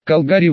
Калгари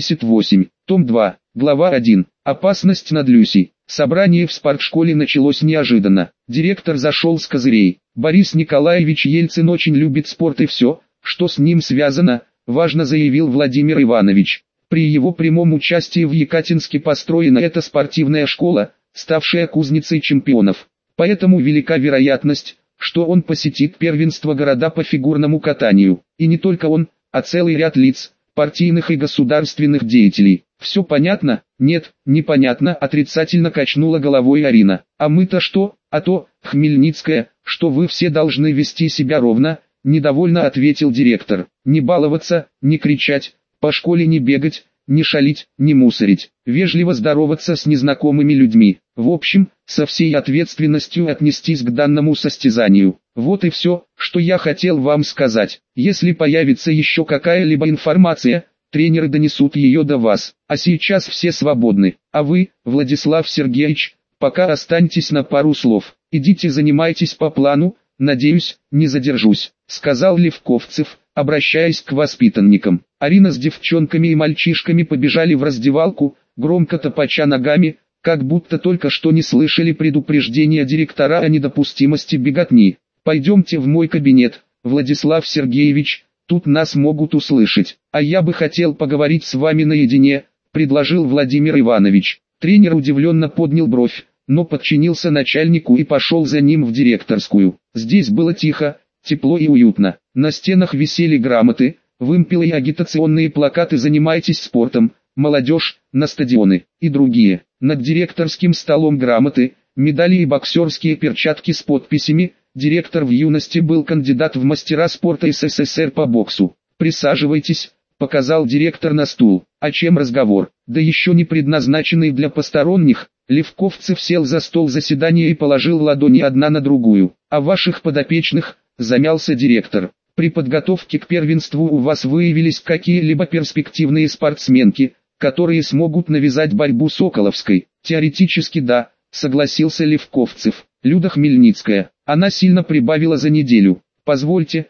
88, том 2, глава 1. Опасность над Люси. Собрание в спортшколе началось неожиданно. Директор зашел с козырей. Борис Николаевич Ельцин очень любит спорт и все, что с ним связано, важно заявил Владимир Иванович. При его прямом участии в Екатинске построена эта спортивная школа, ставшая кузницей чемпионов. Поэтому велика вероятность, что он посетит первенство города по фигурному катанию. И не только он, а целый ряд лиц, партийных и государственных деятелей. Все понятно? Нет, непонятно, отрицательно качнула головой Арина. А мы-то что? А то, Хмельницкая, что вы все должны вести себя ровно, недовольно ответил директор. Не баловаться, не кричать, по школе не бегать, не шалить, не мусорить, вежливо здороваться с незнакомыми людьми. В общем, со всей ответственностью отнестись к данному состязанию. Вот и все, что я хотел вам сказать. Если появится еще какая-либо информация, тренеры донесут ее до вас. А сейчас все свободны. А вы, Владислав Сергеевич, пока останьтесь на пару слов. Идите занимайтесь по плану, надеюсь, не задержусь, сказал Левковцев, обращаясь к воспитанникам. Арина с девчонками и мальчишками побежали в раздевалку, громко топача ногами, как будто только что не слышали предупреждения директора о недопустимости беготни. «Пойдемте в мой кабинет, Владислав Сергеевич, тут нас могут услышать. А я бы хотел поговорить с вами наедине», — предложил Владимир Иванович. Тренер удивленно поднял бровь, но подчинился начальнику и пошел за ним в директорскую. Здесь было тихо, тепло и уютно. На стенах висели грамоты, вымпелы и агитационные плакаты «Занимайтесь спортом», «Молодежь», «На стадионы» и другие. Над директорским столом грамоты, медали и боксерские перчатки с подписями. Директор в юности был кандидат в мастера спорта СССР по боксу. «Присаживайтесь», — показал директор на стул. «О чем разговор? Да еще не предназначенный для посторонних». Левковцев сел за стол заседания и положил ладони одна на другую. «О ваших подопечных», — замялся директор. «При подготовке к первенству у вас выявились какие-либо перспективные спортсменки, которые смогут навязать борьбу Соколовской?» «Теоретически да», — согласился Левковцев. «Люда Хмельницкая. Она сильно прибавила за неделю». «Позвольте»,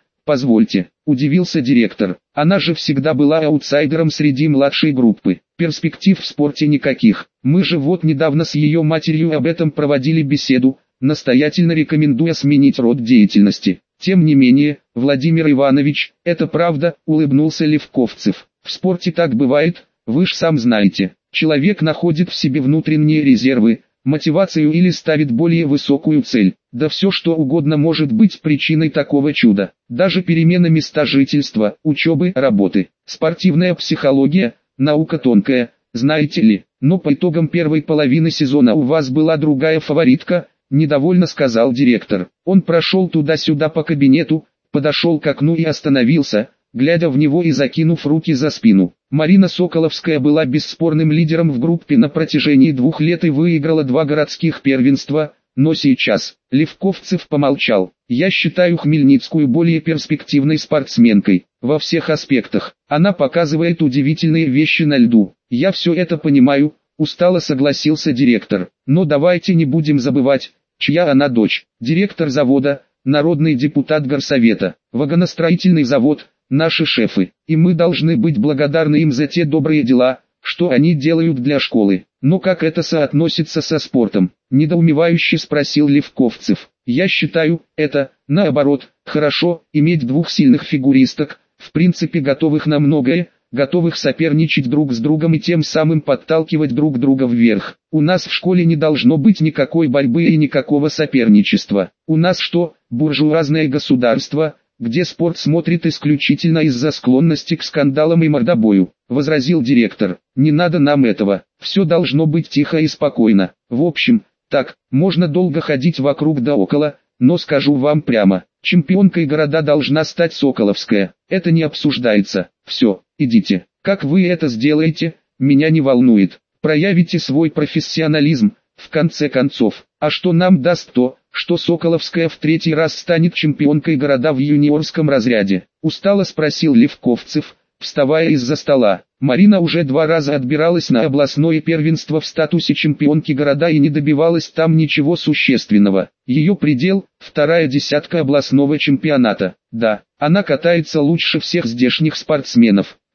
— удивился директор. «Она же всегда была аутсайдером среди младшей группы. Перспектив в спорте никаких. Мы же вот недавно с ее матерью об этом проводили беседу, настоятельно рекомендуя сменить род деятельности». «Тем не менее, Владимир Иванович, это правда», — улыбнулся Левковцев. «В спорте так бывает, вы ж сам знаете. Человек находит в себе внутренние резервы, мотивацию или ставит более высокую цель. Да все что угодно может быть причиной такого чуда. Даже перемена места жительства, учебы, работы. Спортивная психология, наука тонкая, знаете ли. Но по итогам первой половины сезона у вас была другая фаворитка», — недовольно сказал директор. Он прошел туда-сюда по кабинету, подошел к окну и остановился, глядя в него и закинув руки за спину. Марина Соколовская была бесспорным лидером в группе на протяжении 2 лет и выиграла 2 городских первенства, но сейчас, Левковцев помолчал. «Я считаю Хмельницкую более перспективной спортсменкой, во всех аспектах. Она показывает удивительные вещи на льду. Я все это понимаю», — устало согласился директор. «Но давайте не будем забывать, чья она дочь. Директор завода, народный депутат горсовета, вагоностроительный завод, наши шефы, и мы должны быть благодарны им за те добрые дела, что они делают для школы. Но как это соотносится со спортом?» — недоумевающе спросил Левковцев. «Я считаю, это, наоборот, хорошо, иметь 2 сильных фигуристок, в принципе готовых на многое, готовых соперничать друг с другом и тем самым подталкивать друг друга вверх. У нас в школе не должно быть никакой борьбы и никакого соперничества. У нас что, буржуазное государство, где спорт смотрит исключительно из-за склонности к скандалам и мордобою», — возразил директор. «Не надо нам этого, все должно быть тихо и спокойно. В общем, так, можно долго ходить вокруг да около, но скажу вам прямо, чемпионкой города должна стать Соколовская, это не обсуждается. Все, идите. Как вы это сделаете, меня не волнует. Проявите свой профессионализм, в конце концов. А что нам даст то, что Соколовская в 3-й раз станет чемпионкой города в юниорском разряде?» — устало спросил Левковцев, вставая из-за стола. Марина уже 2 раза отбиралась на областное первенство в статусе чемпионки города и не добивалась там ничего существенного. Ее предел – 2-я десятка областного чемпионата. Да, она катается лучше всех здешних спортсменов,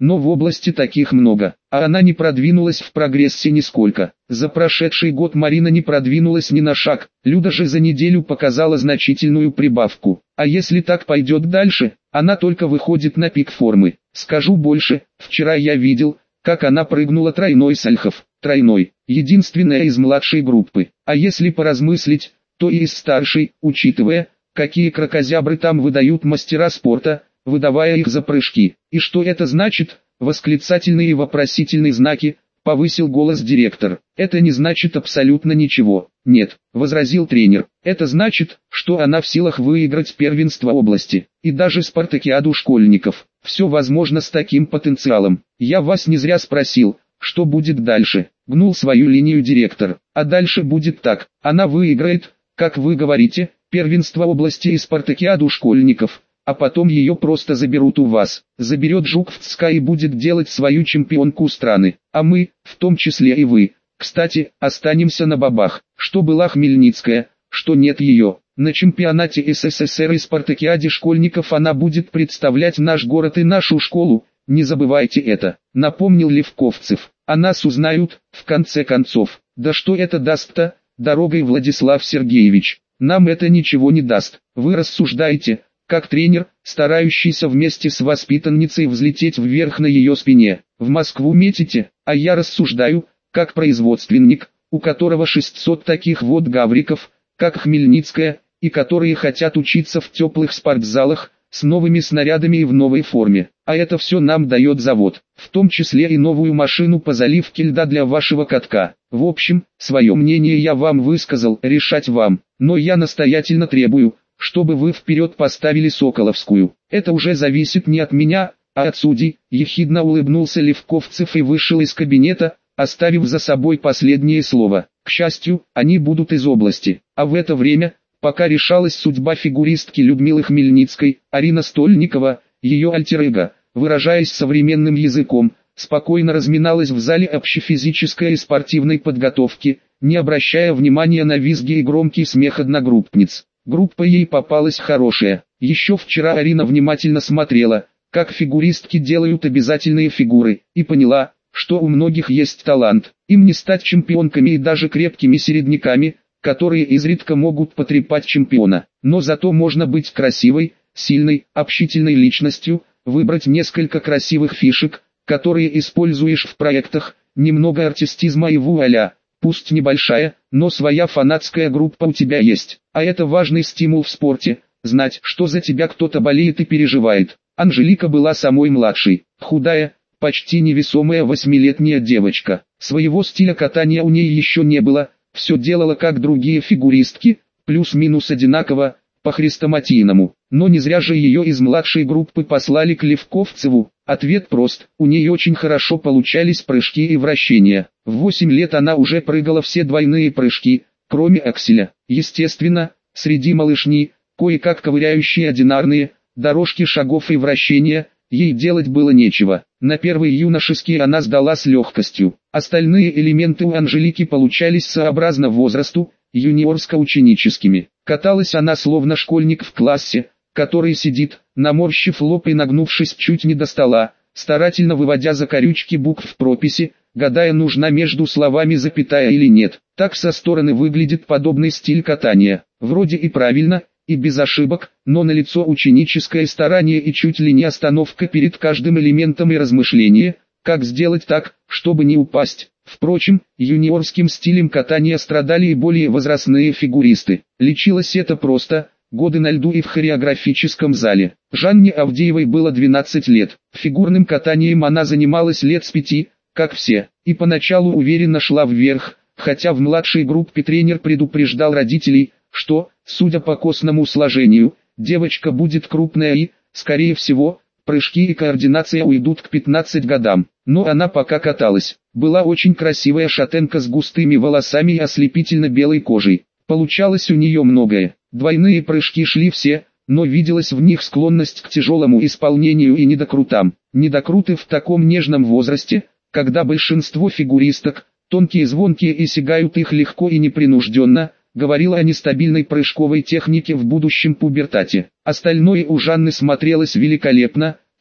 но в области таких много, а она не продвинулась в прогрессе нисколько. За прошедший год Марина не продвинулась ни на шаг, Люда же за неделю показала значительную прибавку. А если так пойдет дальше, она только выходит на пик формы. Скажу больше, вчера я видел, как она прыгнула тройной сальхов, тройной, единственная из младшей группы. А если поразмыслить, то и из старшей, учитывая, какие кракозябры там выдают мастера спорта, выдавая их за прыжки. И что это значит? Восклицательные и вопросительные знаки, повысил голос директор. Это не значит абсолютно ничего. Нет, возразил тренер. Это значит, что она в силах выиграть первенство области, и даже спартакиаду школьников. Все возможно с таким потенциалом. Я вас не зря спросил, что будет дальше. Гнул свою линию директор. А дальше будет так. Она выиграет, как вы говорите, первенство области и спартакиаду школьников. А потом ее просто заберут у вас. Заберет Жуковская и будет делать свою чемпионку страны. А мы, в том числе и вы, кстати, останемся на бабах. Что была Хмельницкая, что нет ее. На чемпионате СССР и спартакиаде школьников она будет представлять наш город и нашу школу. Не забывайте это, напомнил Левковцев. А нас узнают, в конце концов. Да что это даст-то, дорогой Владислав Сергеевич? Нам это ничего не даст. Вы рассуждаете, как тренер, старающийся вместе с воспитанницей взлететь вверх на ее спине. В Москву метите, а я рассуждаю, как производственник, у которого 600 таких вот гавриков, как Хмельницкая, и которые хотят учиться в теплых спортзалах, с новыми снарядами и в новой форме. А это все нам дает завод, в том числе и новую машину по заливке льда для вашего катка. В общем, свое мнение я вам высказал, решать вам, но я настоятельно требую, чтобы вы вперед поставили Соколовскую. Это уже зависит не от меня, а от судей. Ехидно улыбнулся Левковцев и вышел из кабинета, оставив за собой последнее слово. К счастью, они будут из области. А в это время, пока решалась судьба фигуристки Людмилы Хмельницкой, Арина Стольникова, ее альтер-эго, выражаясь современным языком, спокойно разминалась в зале общефизической и спортивной подготовки, не обращая внимания на визги и громкий смех одногруппниц. Группа ей попалась хорошая. Еще вчера Арина внимательно смотрела, как фигуристки делают обязательные фигуры, и поняла, что у многих есть талант. Им не стать чемпионками и даже крепкими середняками, которые изредка могут потрепать чемпиона. Но зато можно быть красивой, сильной, общительной личностью, выбрать несколько красивых фишек, которые используешь в проектах, немного артистизма и вуаля. Пусть небольшая, но своя фанатская группа у тебя есть. А это важный стимул в спорте, знать, что за тебя кто-то болеет и переживает. Анжелика была самой младшей, худая, почти невесомая 8-летняя девочка. Своего стиля катания у ней еще не было, все делала как другие фигуристки, плюс-минус одинаково, по-хрестоматийному. Но не зря же ее из младшей группы послали к Левковцеву. Ответ прост, у нее очень хорошо получались прыжки и вращения. В 8 лет она уже прыгала все двойные прыжки, кроме акселя. Естественно, среди малышни, кое-как ковыряющие одинарные, дорожки шагов и вращения, ей делать было нечего. На первые юношеские она сдала с легкостью. Остальные элементы у Анжелики получались сообразно возрасту, юниорско-ученическими. Каталась она словно школьник в классе, который сидит, наморщив лоб и нагнувшись чуть не до стола, старательно выводя закорючки букв в прописи, гадая, нужна между словами запятая или нет. Так со стороны выглядит подобный стиль катания. Вроде и правильно, и без ошибок, но налицо ученическое старание и чуть ли не остановка перед каждым элементом и размышление, как сделать так, чтобы не упасть. Впрочем, юниорским стилем катания страдали и более возрастные фигуристы. Лечилось это просто, годы на льду и в хореографическом зале. Жанне Авдеевой было 12 лет. Фигурным катанием она занималась лет с 5, как все, и поначалу уверенно шла вверх, хотя в младшей группе тренер предупреждал родителей, что, судя по костному сложению, девочка будет крупная и, скорее всего, прыжки и координация уйдут к 15 годам. Но она пока каталась. Была очень красивая шатенка с густыми волосами и ослепительно белой кожей. Получалось у нее многое. Двойные прыжки шли все, но виделась в них склонность к тяжелому исполнению и недокрутам. Недокруты в таком нежном возрасте, когда большинство фигуристок, тонкие, звонкие и сигают их легко и непринужденно, говорила о нестабильной прыжковой технике в будущем пубертате. Остальное у Жанны смотрелось великолепно,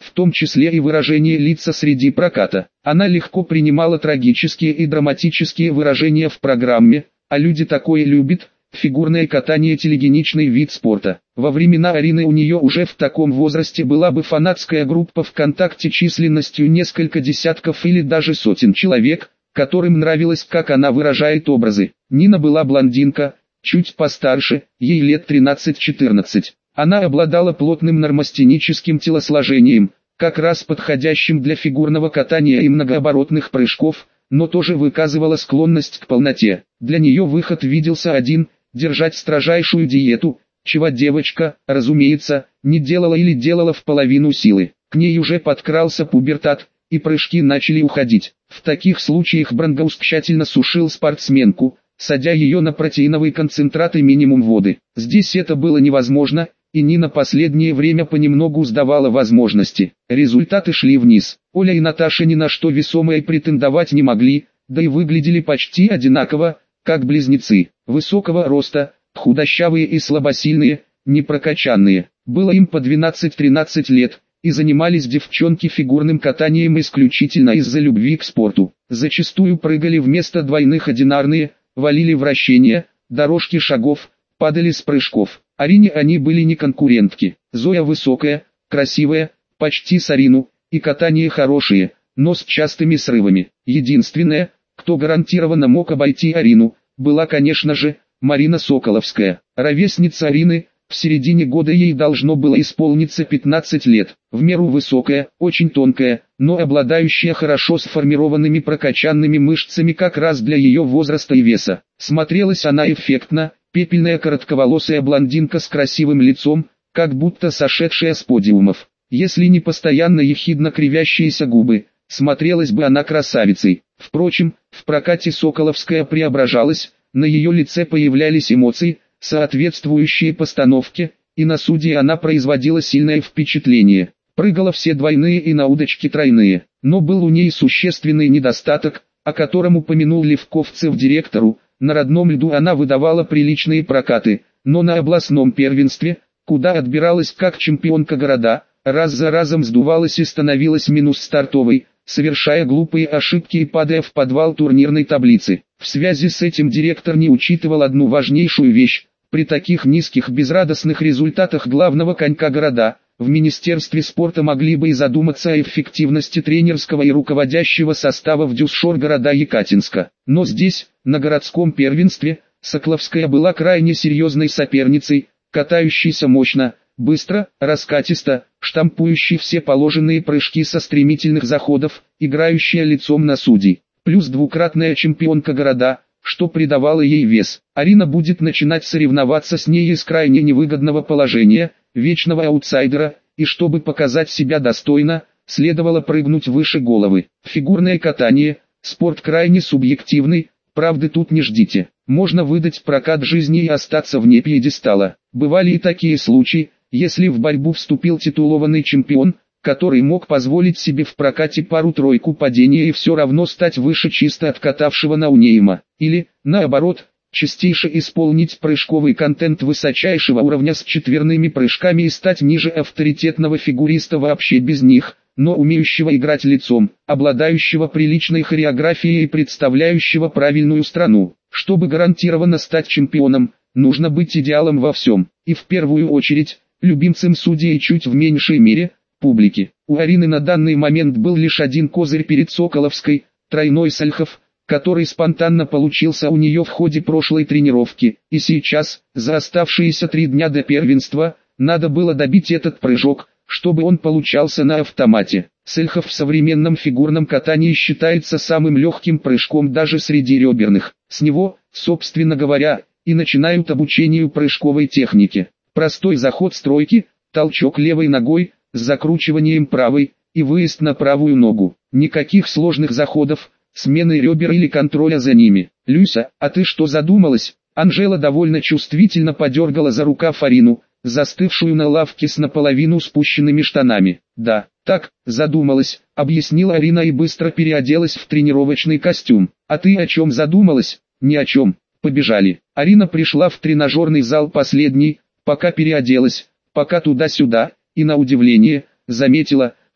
в том числе и выражение лица среди проката. Она легко принимала трагические и драматические выражения в программе, а люди такое любят. Фигурное катание – телегеничный вид спорта. Во времена Арины у нее уже в таком возрасте была бы фанатская группа ВКонтакте численностью несколько десятков или даже сотен человек, которым нравилось, как она выражает образы. Нина была блондинка, чуть постарше, ей лет 13-14. Она обладала плотным нормостеническим телосложением, как раз подходящим для фигурного катания и многооборотных прыжков, но тоже выказывала склонность к полноте. Для нее выход виделся один – держать строжайшую диету, чего девочка, разумеется, не делала или делала в половину силы. К ней уже подкрался пубертат, и прыжки начали уходить. В таких случаях Брангаус тщательно сушил спортсменку, садя ее на протеиновый концентрат и минимум воды. Здесь это было невозможно, и Нина последнее время понемногу сдавала возможности. Результаты шли вниз. Оля и Наташа ни на что весомое претендовать не могли, да и выглядели почти одинаково, как близнецы. Высокого роста, худощавые и слабосильные, непрокачанные. Было им по 12-13 лет, и занимались девчонки фигурным катанием исключительно из-за любви к спорту. Зачастую прыгали вместо двойных одинарные, валили вращения, дорожки шагов, падали с прыжков. Арине они были не конкурентки. Зоя высокая, красивая, почти с Арину, и катание хорошее, но с частыми срывами. Единственная, кто гарантированно мог обойти Арину, была, конечно же, Марина Соколовская. Ровесница Арины, в середине года ей должно было исполниться 15 лет. В меру высокая, очень тонкая, но обладающая хорошо сформированными прокачанными мышцами как раз для ее возраста и веса. Смотрелась она эффектно, пепельная коротковолосая блондинка с красивым лицом, как будто сошедшая с подиумов. Если не постоянно ехидно кривящиеся губы, смотрелась бы она красавицей. Впрочем, в прокате Соколовская преображалась, на ее лице появлялись эмоции, соответствующие постановке, и на суде она производила сильное впечатление. Прыгала все двойные и на удочке тройные, но был у ней существенный недостаток, о котором упомянул Левковцев директору. На родном льду она выдавала приличные прокаты, но на областном первенстве, куда отбиралась как чемпионка города, раз за разом сдувалась и становилась минус стартовой, совершая глупые ошибки и падая в подвал турнирной таблицы. В связи с этим директор не учитывал одну важнейшую вещь. При таких низких безрадостных результатах главного конька города, в Министерстве спорта могли бы и задуматься о эффективности тренерского и руководящего состава в Дюсшор города Екатинска. Но здесь, на городском первенстве, Соколовская была крайне серьезной соперницей, катающейся мощно, быстро, раскатисто, штампующей все положенные прыжки со стремительных заходов, играющая лицом на судей. Плюс двукратная чемпионка города, что придавало ей вес. Арина будет начинать соревноваться с ней из крайне невыгодного положения, вечного аутсайдера, и чтобы показать себя достойно, следовало прыгнуть выше головы. Фигурное катание – спорт крайне субъективный, правды тут не ждите. Можно выдать прокат жизни и остаться вне пьедестала. Бывали и такие случаи, если в борьбу вступил титулованный чемпион, который мог позволить себе в прокате пару-тройку падения и все равно стать выше чисто откатавшего ноунейма. Или, наоборот, частейше исполнить прыжковый контент высочайшего уровня с четверными прыжками и стать ниже авторитетного фигуриста вообще без них, но умеющего играть лицом, обладающего приличной хореографией и представляющего правильную страну. Чтобы гарантированно стать чемпионом, нужно быть идеалом во всем, и в первую очередь, любимцем судей и чуть в меньшей мере, публики. У Арины на данный момент был лишь один козырь перед Соколовской, тройной сальхов, который спонтанно получился у нее в ходе прошлой тренировки, и сейчас, за оставшиеся 3 дня до первенства, надо было добить этот прыжок, чтобы он получался на автомате. Сальхов в современном фигурном катании считается самым легким прыжком даже среди реберных. С него, собственно говоря, и начинают обучению прыжковой технике. Простой заход с тройки, толчок левой ногой, с закручиванием правой, и выезд на правую ногу. Никаких сложных заходов, смены ребер или контроля за ними. «Люся, а ты что задумалась?» Анжела довольно чувствительно подергала за рукав Арину, застывшую на лавке с наполовину спущенными штанами. «Да, так, задумалась», — объяснила Арина и быстро переоделась в тренировочный костюм. «А ты о чем задумалась?» «Ни о чем. Побежали». Арина пришла в тренажерный зал последней, пока переоделась, пока туда-сюда, и на удивление, заметила,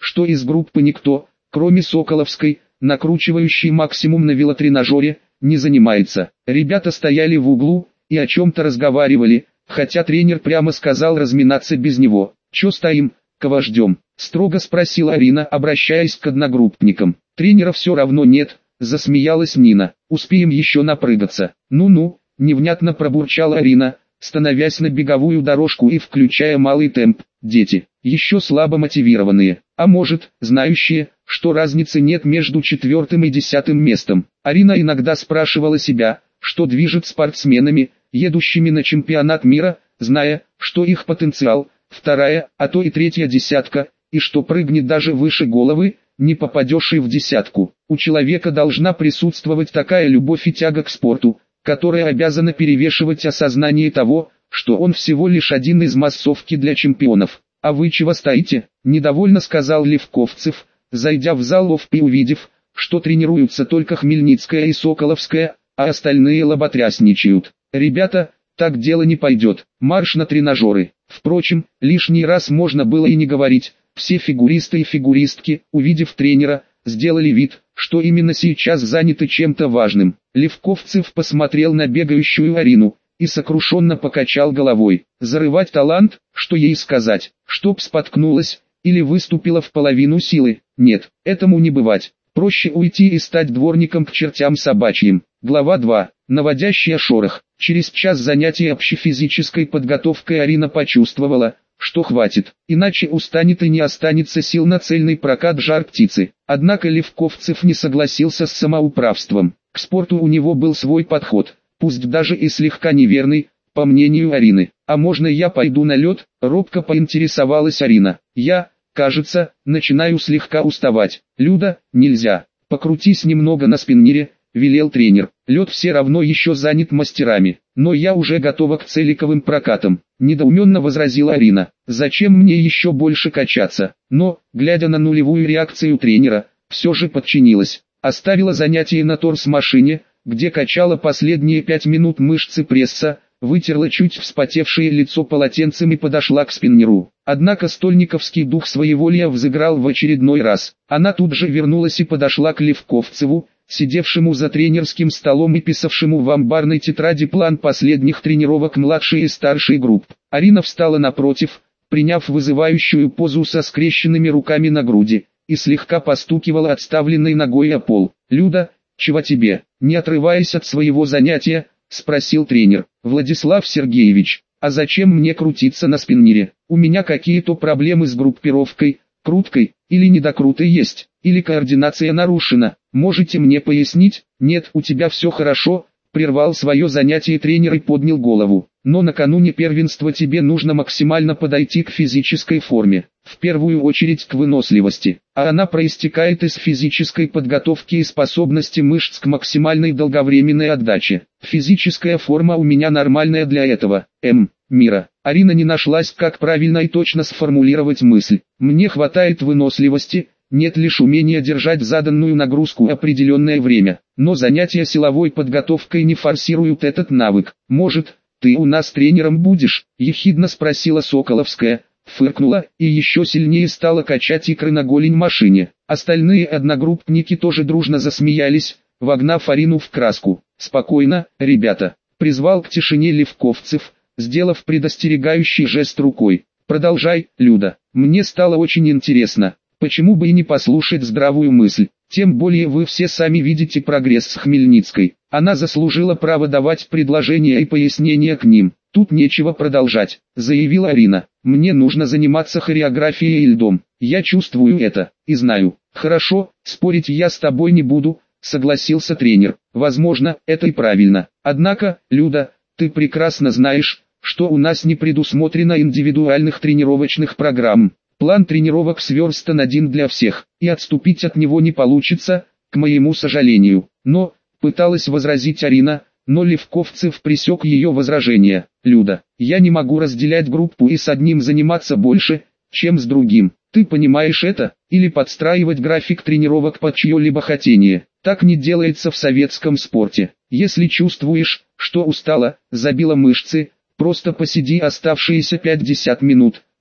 что из группы никто, кроме Соколовской, накручивающей максимум на велотренажере, не занимается. Ребята стояли в углу и о чем-то разговаривали, хотя тренер прямо сказал разминаться без него. «Чё стоим, кого ждем?» — строго спросила Арина, обращаясь к одногруппникам. «Тренера все равно нет», — засмеялась Нина. «Успеем еще напрыгаться». «Ну-ну», — невнятно пробурчала Арина, становясь на беговую дорожку и включая малый темп. Дети, еще слабо мотивированные, а может, знающие, что разницы нет между 4-м и 10-м местом. Арина иногда спрашивала себя, что движет спортсменами, едущими на чемпионат мира, зная, что их потенциал, 2-я, а то и 3-я десятка, и что прыгнет даже выше головы, не попадешь и в 10-ку. У человека должна присутствовать такая любовь и тяга к спорту, которая обязана перевешивать осознание того, что он всего лишь один из массовки для чемпионов. «А вы чего стоите?» – недовольно сказал Левковцев, зайдя в зал и увидев, что тренируются только Хмельницкая и Соколовская, а остальные лоботрясничают. «Ребята, так дело не пойдет, марш на тренажеры». Впрочем, лишний раз можно было и не говорить. Все фигуристы и фигуристки, увидев тренера, сделали вид, что именно сейчас заняты чем-то важным. Левковцев посмотрел на бегающую Арину и сокрушенно покачал головой. Зарывать талант, что ей сказать, чтоб споткнулась или выступила в половину силы? Нет, этому не бывать. Проще уйти и стать дворником к чертям собачьим. Глава 2. Наводящий шорох. Через час занятий общефизической подготовкой Арина почувствовала, что хватит, иначе устанет и не останется сил на цельный прокат жар-птицы. Однако Левковцев не согласился с самоуправством. К спорту у него был свой подход, пусть даже и слегка неверный, по мнению Арины. «А можно я пойду на лед?» – робко поинтересовалась Арина. «Я, кажется, начинаю слегка уставать». «Люда, нельзя. Покрутись немного на спиннере», – велел тренер. «Лед все равно еще занят мастерами, но я уже готова к целиковым прокатам», – недоуменно возразила Арина. «Зачем мне еще больше качаться?» Но, глядя на нулевую реакцию тренера, все же подчинилась. Оставила занятие на торс-машине, где качала последние 5 минут мышцы пресса, вытерла чуть вспотевшее лицо полотенцем и подошла к спиннеру. Однако стольниковский дух своеволия взыграл в очередной раз. Она тут же вернулась и подошла к Левковцеву, сидевшему за тренерским столом и писавшему в амбарной тетради план последних тренировок младшей и старшей групп. Арина встала напротив, приняв вызывающую позу со скрещенными руками на груди, и слегка постукивала отставленной ногой о пол. «Люда, чего тебе?» Не отрываясь от своего занятия, спросил тренер. «Владислав Сергеевич, а зачем мне крутиться на спиннере? У меня какие-то проблемы с группировкой, круткой, или недокрутой есть, или координация нарушена. Можете мне пояснить?» «Нет, у тебя все хорошо», прервал свое занятие тренер и поднял голову. «Но накануне первенства тебе нужно максимально подойти к физической форме, в первую очередь к выносливости, а она проистекает из физической подготовки и способности мышц к максимальной долговременной отдаче. Физическая форма у меня нормальная для этого, Мира». Арина не нашлась, как правильно и точно сформулировать мысль. «Мне хватает выносливости, нет лишь умения держать заданную нагрузку определенное время, но занятия силовой подготовкой не форсируют этот навык. Может, ты у нас тренером будешь?» – ехидно спросила Соколовская, фыркнула и еще сильнее стала качать икры на голень машине. Остальные одногруппники тоже дружно засмеялись, вогнав Арину в краску. «Спокойно, ребята», – призвал к тишине Левковцев, сделав предостерегающий жест рукой. «Продолжай, Люда, мне стало очень интересно. Почему бы и не послушать здравую мысль? Тем более вы все сами видите прогресс с Хмельницкой. Она заслужила право давать предложения и пояснения к ним. Тут нечего продолжать», — заявила Арина. «Мне нужно заниматься хореографией и льдом. Я чувствую это, и знаю». «Хорошо, спорить я с тобой не буду», — согласился тренер. «Возможно, это и правильно. Однако, Люда, ты прекрасно знаешь, что у нас не предусмотрено индивидуальных тренировочных программ. План тренировок сверстан один для всех, и отступить от него не получится, к моему сожалению». Но, пыталась возразить Арина, но Левковцев пресек ее возражение. «Люда, я не могу разделять группу и с одним заниматься больше, чем с другим. Ты понимаешь это? Или подстраивать график тренировок под чье-либо хотение? Так не делается в советском спорте. Если чувствуешь, что устала, забила мышцы, просто посиди оставшиеся 50 минут,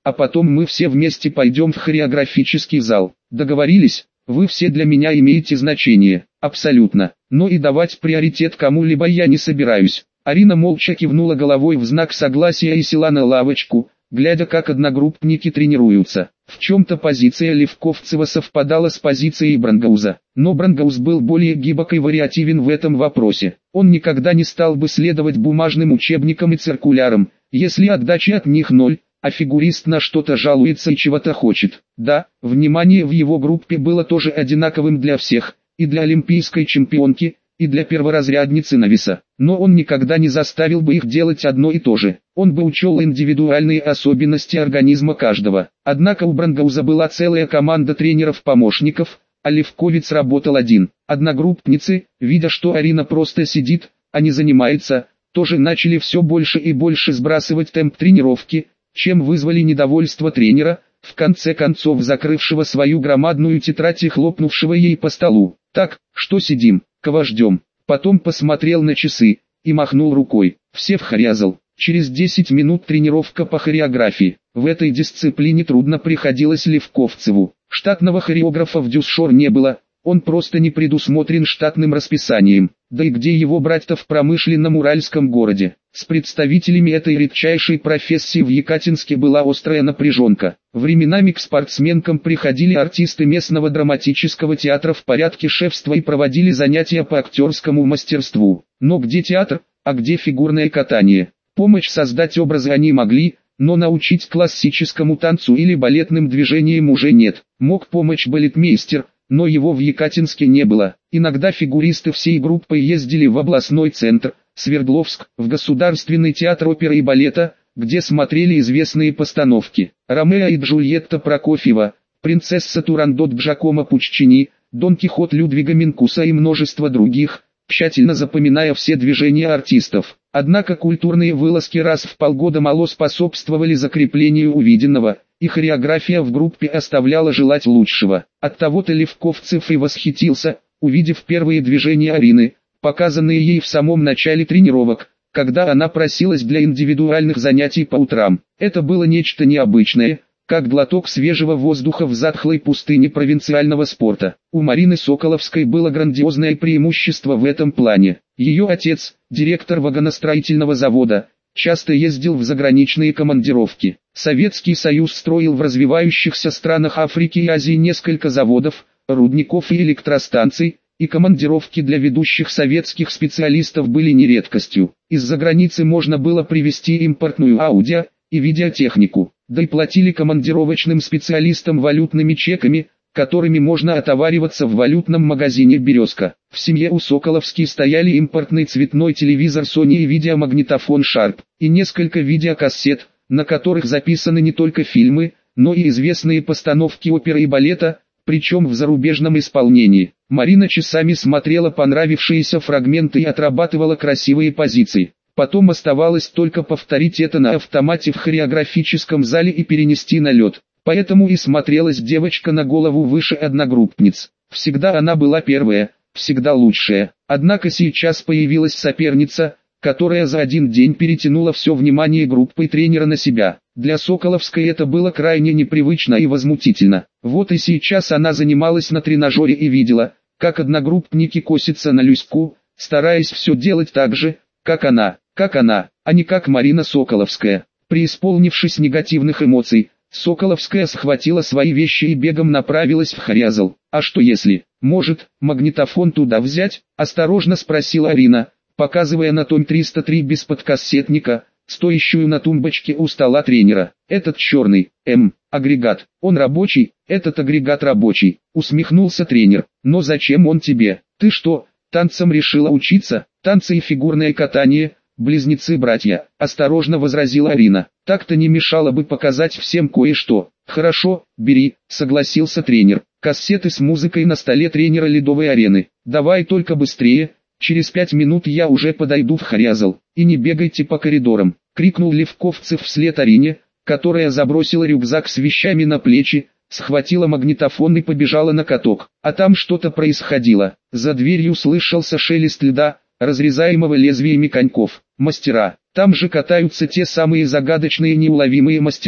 а потом мы все вместе пойдем в хореографический зал. Договорились? Вы все для меня имеете значение, абсолютно, но и давать приоритет кому-либо я не собираюсь». Арина молча кивнула головой в знак согласия и села на лавочку, глядя как одногруппники тренируются. В чем-то позиция Левковцева совпадала с позицией Брангауза, но Брангаус был более гибок и вариативен в этом вопросе. Он никогда не стал бы следовать бумажным учебникам и циркулярам, если отдачи от них ноль, а фигурист на что-то жалуется и чего-то хочет. Да, внимание в его группе было тоже одинаковым для всех, и для олимпийской чемпионки, и для перворазрядницы на веса. Но он никогда не заставил бы их делать одно и то же. Он бы учел индивидуальные особенности организма каждого. Однако у Брангауза была целая команда тренеров-помощников, а Левковец работал один. Одногруппницы, видя, что Арина просто сидит, а не занимается, тоже начали все больше и больше сбрасывать темп тренировки, чем вызвали недовольство тренера, в конце концов закрывшего свою громадную тетрадь и хлопнувшего ей по столу. «Так, что сидим, кого ждем?» Потом посмотрел на часы и махнул рукой. Все в хореозал. Через 10 минут тренировка по хореографии. В этой дисциплине трудно приходилось Левковцеву. Штатного хореографа в Дюсшор не было, он просто не предусмотрен штатным расписанием. Да и где его брать-то в промышленном уральском городе? С представителями этой редчайшей профессии в Екатинске была острая напряженка. Временами к спортсменкам приходили артисты местного драматического театра в порядке шефства и проводили занятия по актерскому мастерству. Но где театр, а где фигурное катание? Помочь создать образы они могли, но научить классическому танцу или балетным движениям уже нет. Мог помочь балетмейстер, но его в Екатинске не было. Иногда фигуристы всей группой ездили в областной центр, Свердловск, в Государственный театр оперы и балета, где смотрели известные постановки. Ромео и Джульетта Прокофьева, Принцесса Турандот Джакомо Пуччини, Дон Кихот Людвига Минкуса и множество других, тщательно запоминая все движения артистов. Однако культурные вылазки раз в полгода мало способствовали закреплению увиденного, и хореография в группе оставляла желать лучшего. Оттого-то Левковцев и восхитился, увидев первые движения Арины, показанные ей в самом начале тренировок, когда она просилась для индивидуальных занятий по утрам. Это было нечто необычное, как глоток свежего воздуха в затхлой пустыне провинциального спорта. У Марины Соколовской было грандиозное преимущество в этом плане. Ее отец, директор вагоностроительного завода, часто ездил в заграничные командировки. Советский Союз строил в развивающихся странах Африки и Азии несколько заводов, рудников и электростанций, и командировки для ведущих советских специалистов были не редкостью. Из-за границы можно было привезти импортную аудио и видеотехнику, да и платили командировочным специалистам валютными чеками, которыми можно отовариваться в валютном магазине «Березка». В семье у Соколовски стояли импортный цветной телевизор Sony и видеомагнитофон Sharp, и несколько видеокассет, на которых записаны не только фильмы, но и известные постановки оперы и балета, причем в зарубежном исполнении. Марина часами смотрела понравившиеся фрагменты и отрабатывала красивые позиции. Потом оставалось только повторить это на автомате в хореографическом зале и перенести на лед. Поэтому и смотрелась девочка на голову выше одногруппниц. Всегда она была первая, всегда лучшая. Однако сейчас появилась соперница, которая за один день перетянула все внимание группы тренера на себя. Для Соколовской это было крайне непривычно и возмутительно. Вот и сейчас она занималась на тренажере и видела, как одногруппники косятся на Люську, стараясь все делать так же, как она, а не как Марина Соколовская. Преисполнившись негативных эмоций, Соколовская схватила свои вещи и бегом направилась в хореозал. «А что если, может, магнитофон туда взять?» – осторожно спросила Арина, показывая на том 303 без подкассетника, стоящую на тумбочке у стола тренера. «Этот черный, агрегат, он рабочий?» «Этот агрегат рабочий», усмехнулся тренер. «Но зачем он тебе? Ты что, танцам решила учиться?» «Танцы и фигурное катание, близнецы-братья», осторожно возразила Арина. «Так-то не мешало бы показать всем кое-что». «Хорошо, бери», согласился тренер. «Кассеты с музыкой на столе тренера ледовой арены. Давай только быстрее, через 5 минут я уже подойду в хореозал. И не бегайте по коридорам», крикнул Левковцев вслед Арине, которая забросила рюкзак с вещами на плечи, схватила магнитофон и побежала на каток. А там что-то происходило. За дверью слышался шелест льда, разрезаемого лезвиями коньков. «Мастера, там же катаются те самые загадочные неуловимые мастера»,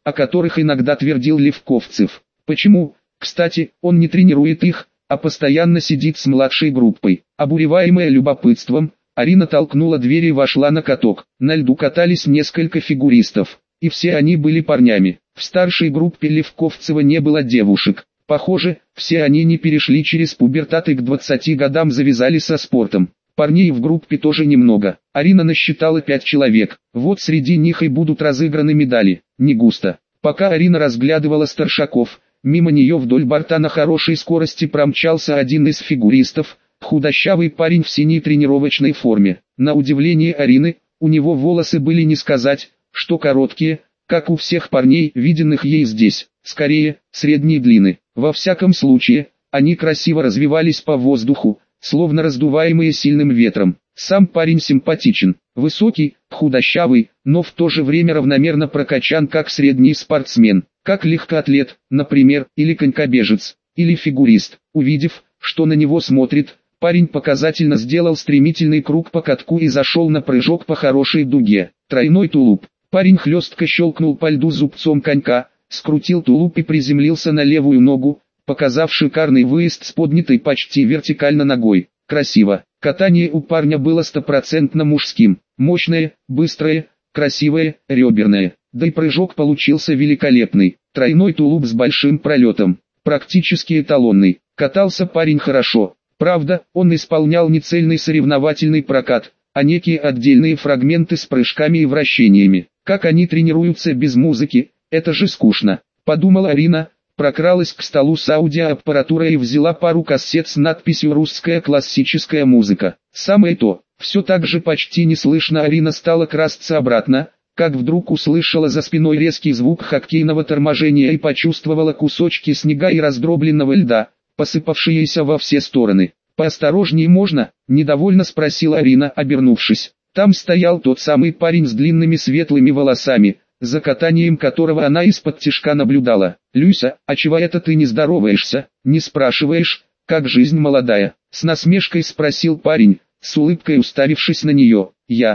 о которых иногда твердил Левковцев. Почему, кстати, он не тренирует их, а постоянно сидит с младшей группой? Обуреваемая любопытством, Арина толкнула дверь и вошла на каток. На льду катались несколько фигуристов, и все они были парнями. В старшей группе Левковцева не было девушек. Похоже, все они не перешли через пубертат и к 20 годам завязали со спортом. Парней в группе тоже немного. Арина насчитала 5 человек. Вот среди них и будут разыграны медали. Не густо. Пока Арина разглядывала старшаков, мимо нее вдоль борта на хорошей скорости промчался один из фигуристов, худощавый парень в синей тренировочной форме. На удивление Арины, у него волосы были не сказать, что короткие, как у всех парней, виденных ей здесь, скорее, средней длины. Во всяком случае, они красиво развивались по воздуху, словно раздуваемые сильным ветром. Сам парень симпатичен, высокий, худощавый, но в то же время равномерно прокачан как средний спортсмен, как легкоатлет, например, или конькобежец, или фигурист. Увидев, что на него смотрит, парень показательно сделал стремительный круг по катку и зашел на прыжок по хорошей дуге. Тройной тулуп. Парень хлестко щелкнул по льду зубцом конька, скрутил тулуп и приземлился на левую ногу, показав шикарный выезд с поднятой почти вертикально ногой. Красиво. Катание у парня было стопроцентно мужским. Мощное, быстрое, красивое, реберное. Да и прыжок получился великолепный. Тройной тулуп с большим пролетом. Практически эталонный. Катался парень хорошо. Правда, он исполнял не цельный соревновательный прокат, а некие отдельные фрагменты с прыжками и вращениями. Как они тренируются без музыки, это же скучно, подумала Арина, прокралась к столу с аудиоаппаратурой и взяла пару кассет с надписью «Русская классическая музыка». Самое то, все так же почти неслышно Арина стала красться обратно, как вдруг услышала за спиной резкий звук хоккейного торможения и почувствовала кусочки снега и раздробленного льда, посыпавшиеся во все стороны. «Поосторожнее можно?» – недовольно спросила Арина, обернувшись. Там стоял тот самый парень с длинными светлыми волосами, за катанием которого она из-под тишка наблюдала. «Люся, а чего это ты не здороваешься, не спрашиваешь, как жизнь молодая?» С насмешкой спросил парень, с улыбкой уставившись на нее.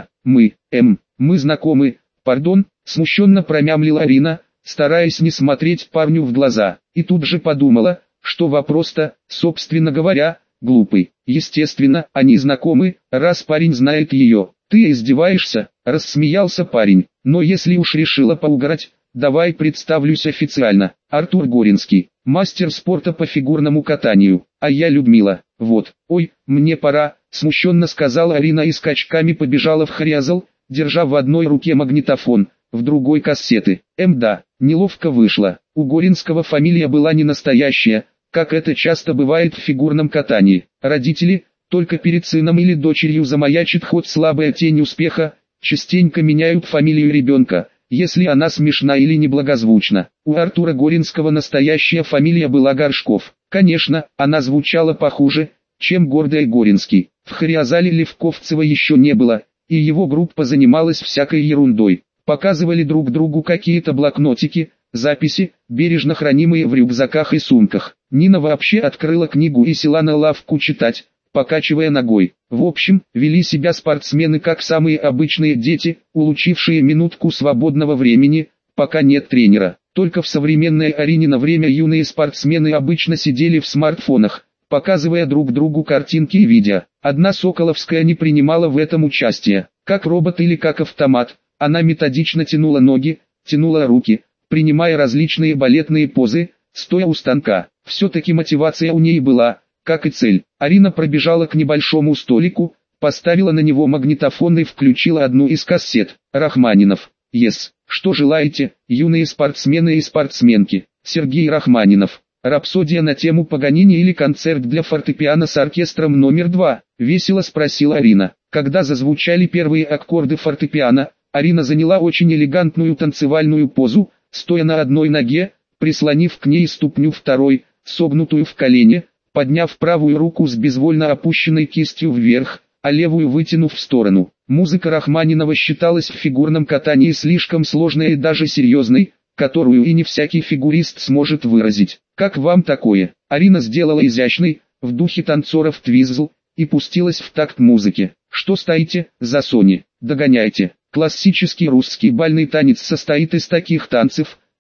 Мы знакомы, пардон», смущенно промямлила Арина, стараясь не смотреть парню в глаза. И тут же подумала, что вопрос-то, собственно говоря, глупый. Естественно, они знакомы, раз парень знает ее. «Ты издеваешься?» – рассмеялся парень. «Но если уж решила поугарать, давай представлюсь официально. Артур Горинский, мастер спорта по фигурному катанию, а я Людмила. Вот, ой, мне пора», – смущенно сказала Арина и скачками побежала в Хрязл, держа в одной руке магнитофон, в другой кассеты. Да, неловко вышло. У Горинского фамилия была не настоящая, как это часто бывает в фигурном катании. Родители, только перед сыном или дочерью замаячит хоть слабая тень успеха, частенько меняют фамилию ребенка, если она смешна или неблагозвучна. У Артура Горинского настоящая фамилия была Горшков. Конечно, она звучала похуже, чем гордая Горинский. В Хрязале Левковцева еще не было, и его группа занималась всякой ерундой. Показывали друг другу какие-то блокнотики, записи, бережно хранимые в рюкзаках и сумках. Нина вообще открыла книгу и села на лавку читать, покачивая ногой. В общем, вели себя спортсмены как самые обычные дети, улучившие минутку свободного времени, пока нет тренера. Только в современное Аринино время юные спортсмены обычно сидели в смартфонах, показывая друг другу картинки и видео. Одна Соколовская не принимала в этом участие. Как робот или как автомат, она методично тянула ноги, тянула руки, принимая различные балетные позы, стоя у станка. Все-таки мотивация у ней была, как и цель. Арина пробежала к небольшому столику, поставила на него магнитофон и включила одну из кассет. Рахманинов. Yes. Что желаете, юные спортсмены и спортсменки? Сергей Рахманинов. Рапсодия на тему Паганини или концерт для фортепиано с оркестром номер 2? Весело спросила Арина. Когда зазвучали первые аккорды фортепиано, Арина заняла очень элегантную танцевальную позу, стоя на одной ноге, прислонив к ней ступню второй, согнутую в колене, подняв правую руку с безвольно опущенной кистью вверх, а левую вытянув в сторону. Музыка Рахманинова считалась в фигурном катании слишком сложной и даже серьезной, которую и не всякий фигурист сможет выразить. «Как вам такое?» Арина сделала изящный, в духе танцоров твизл, и пустилась в такт музыки. «Что стоите, за Сони? Догоняйте!» Классический русский бальный танец состоит из таких танцев,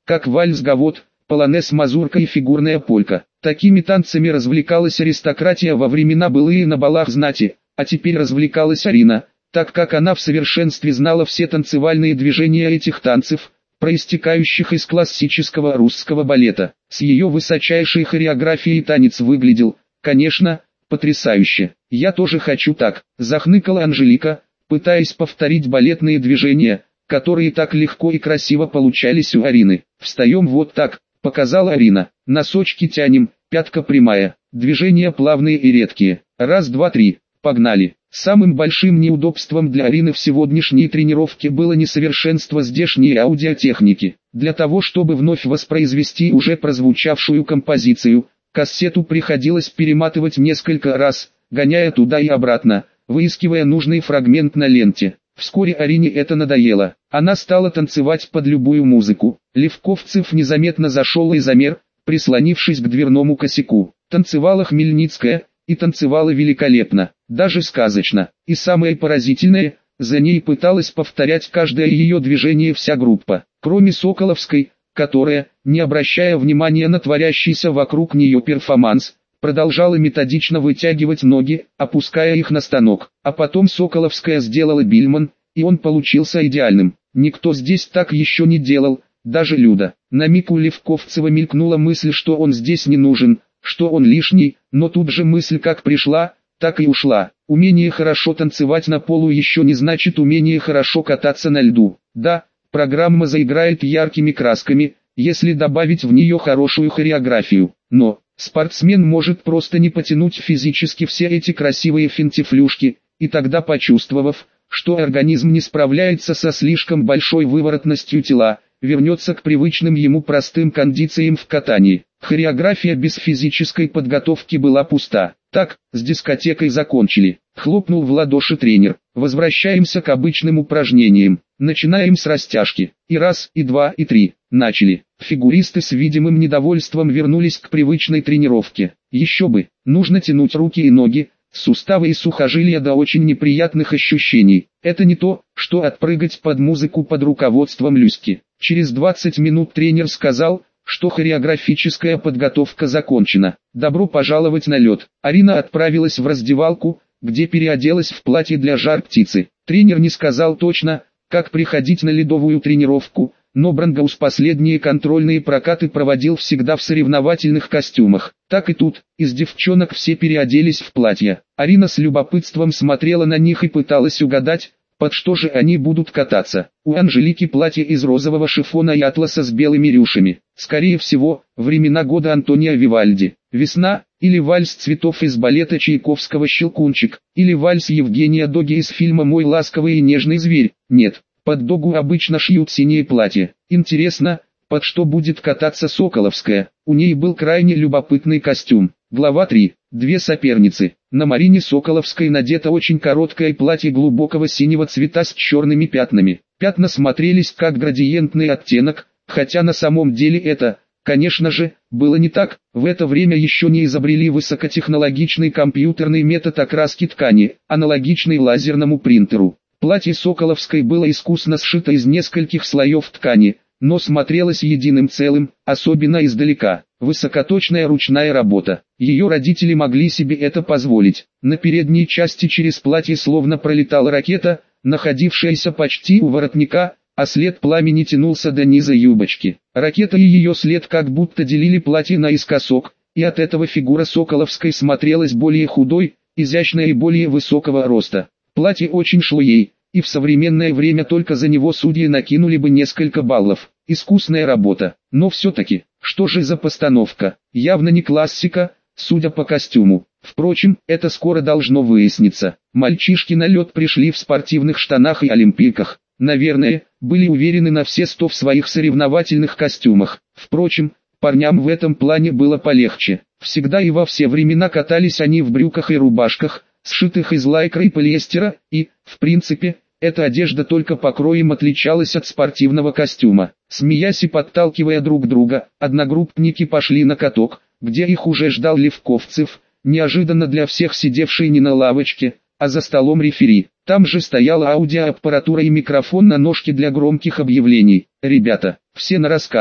как вальс-гавот, полонез-мазурка и фигурная полька. Такими танцами развлекалась аристократия во времена былые на балах знати, а теперь развлекалась Арина, так как она в совершенстве знала все танцевальные движения этих танцев, проистекающих из классического русского балета. С ее высочайшей хореографией танец выглядел, конечно, потрясающе. «Я тоже хочу так», — захныкала Анжелика, пытаясь повторить балетные движения, которые так легко и красиво получались у Арины. «Встаем вот так», — показала Арина. «Носочки тянем, пятка прямая, движения плавные и редкие. Раз, два, три, погнали». Самым большим неудобством для Арины в сегодняшней тренировке было несовершенство здешней аудиотехники. Для того, чтобы вновь воспроизвести уже прозвучавшую композицию, кассету приходилось перематывать несколько раз, гоняя туда и обратно, выискивая нужный фрагмент на ленте. Вскоре Арине это надоело. Она стала танцевать под любую музыку. Левковцев незаметно зашел и замер, прислонившись к дверному косяку. Танцевала Хмельницкая, и танцевала великолепно, даже сказочно. И самое поразительное, за ней пыталась повторять каждое ее движение вся группа, кроме Соколовской, которая, не обращая внимания на творящийся вокруг нее перформанс, продолжала методично вытягивать ноги, опуская их на станок. А потом Соколовская сделала Бильман, и он получился идеальным. Никто здесь так еще не делал, даже Люда. На миг у Левковцева мелькнула мысль, что он здесь не нужен, что он лишний, но тут же мысль как пришла, так и ушла. Умение хорошо танцевать на полу еще не значит умение хорошо кататься на льду. Да, программа заиграет яркими красками, если добавить в нее хорошую хореографию, но спортсмен может просто не потянуть физически все эти красивые финтифлюшки, и тогда, почувствовав, что организм не справляется со слишком большой выворотностью тела, вернется к привычным ему простым кондициям в катании. Хореография без физической подготовки была пуста. Так, с дискотекой закончили. Хлопнул в ладоши тренер. Возвращаемся к обычным упражнениям. Начинаем с растяжки. И раз, и два, и три. Начали. Фигуристы с видимым недовольством вернулись к привычной тренировке. Еще бы, нужно тянуть руки и ноги, суставы и сухожилия до очень неприятных ощущений. Это не то, что отпрыгать под музыку под руководством Люськи. Через 20 минут тренер сказал, что хореографическая подготовка закончена. Добро пожаловать на лед. Арина отправилась в раздевалку, где переоделась в платье для жар-птицы. Тренер не сказал точно, как приходить на ледовую тренировку, но Брангаус последние контрольные прокаты проводил всегда в соревновательных костюмах. Так и тут, из девчонок все переоделись в платья. Арина с любопытством смотрела на них и пыталась угадать, под что же они будут кататься. У Анжелики платье из розового шифона и атласа с белыми рюшами. Скорее всего, времена года Антонио Вивальди. Весна, или вальс цветов из балета Чайковского «Щелкунчик», или вальс Евгения Доги из фильма «Мой ласковый и нежный зверь». Нет, под Догу обычно шьют синее платье. Интересно, под что будет кататься Соколовская. У ней был крайне любопытный костюм. Глава 3. Две соперницы. На Марине Соколовской надето очень короткое платье глубокого синего цвета с черными пятнами. Пятна смотрелись как градиентный оттенок, хотя на самом деле это, конечно же, было не так. В это время еще не изобрели высокотехнологичный компьютерный метод окраски ткани, аналогичный лазерному принтеру. Платье Соколовской было искусно сшито из нескольких слоев ткани, но смотрелось единым целым, особенно издалека. Высокоточная ручная работа. Ее родители могли себе это позволить. На передней части через платье словно пролетала ракета, находившаяся почти у воротника, а след пламени тянулся до низа юбочки. Ракета и ее след как будто делили платье наискосок, и от этого фигура Соколовской смотрелась более худой, изящной и более высокого роста. Платье очень шло ей, и в современное время только за него судьи накинули бы несколько баллов. Искусная работа. Но все-таки, что же за постановка? Явно не классика, судя по костюму. Впрочем, это скоро должно выясниться. Мальчишки на лед пришли в спортивных штанах и олимпийках. Наверное, были уверены на все 100 в своих соревновательных костюмах. Впрочем, парням в этом плане было полегче. Всегда и во все времена катались они в брюках и рубашках, сшитых из лайкры и полиэстера, и, в принципе, эта одежда только покроем отличалась от спортивного костюма. Смеясь и подталкивая друг друга, одногруппники пошли на каток, где их уже ждал Левковцев, неожиданно для всех сидевший не на лавочке, а за столом рефери. Там же стояла аудиоаппаратура и микрофон на ножке для громких объявлений. «Ребята, все на раскатку.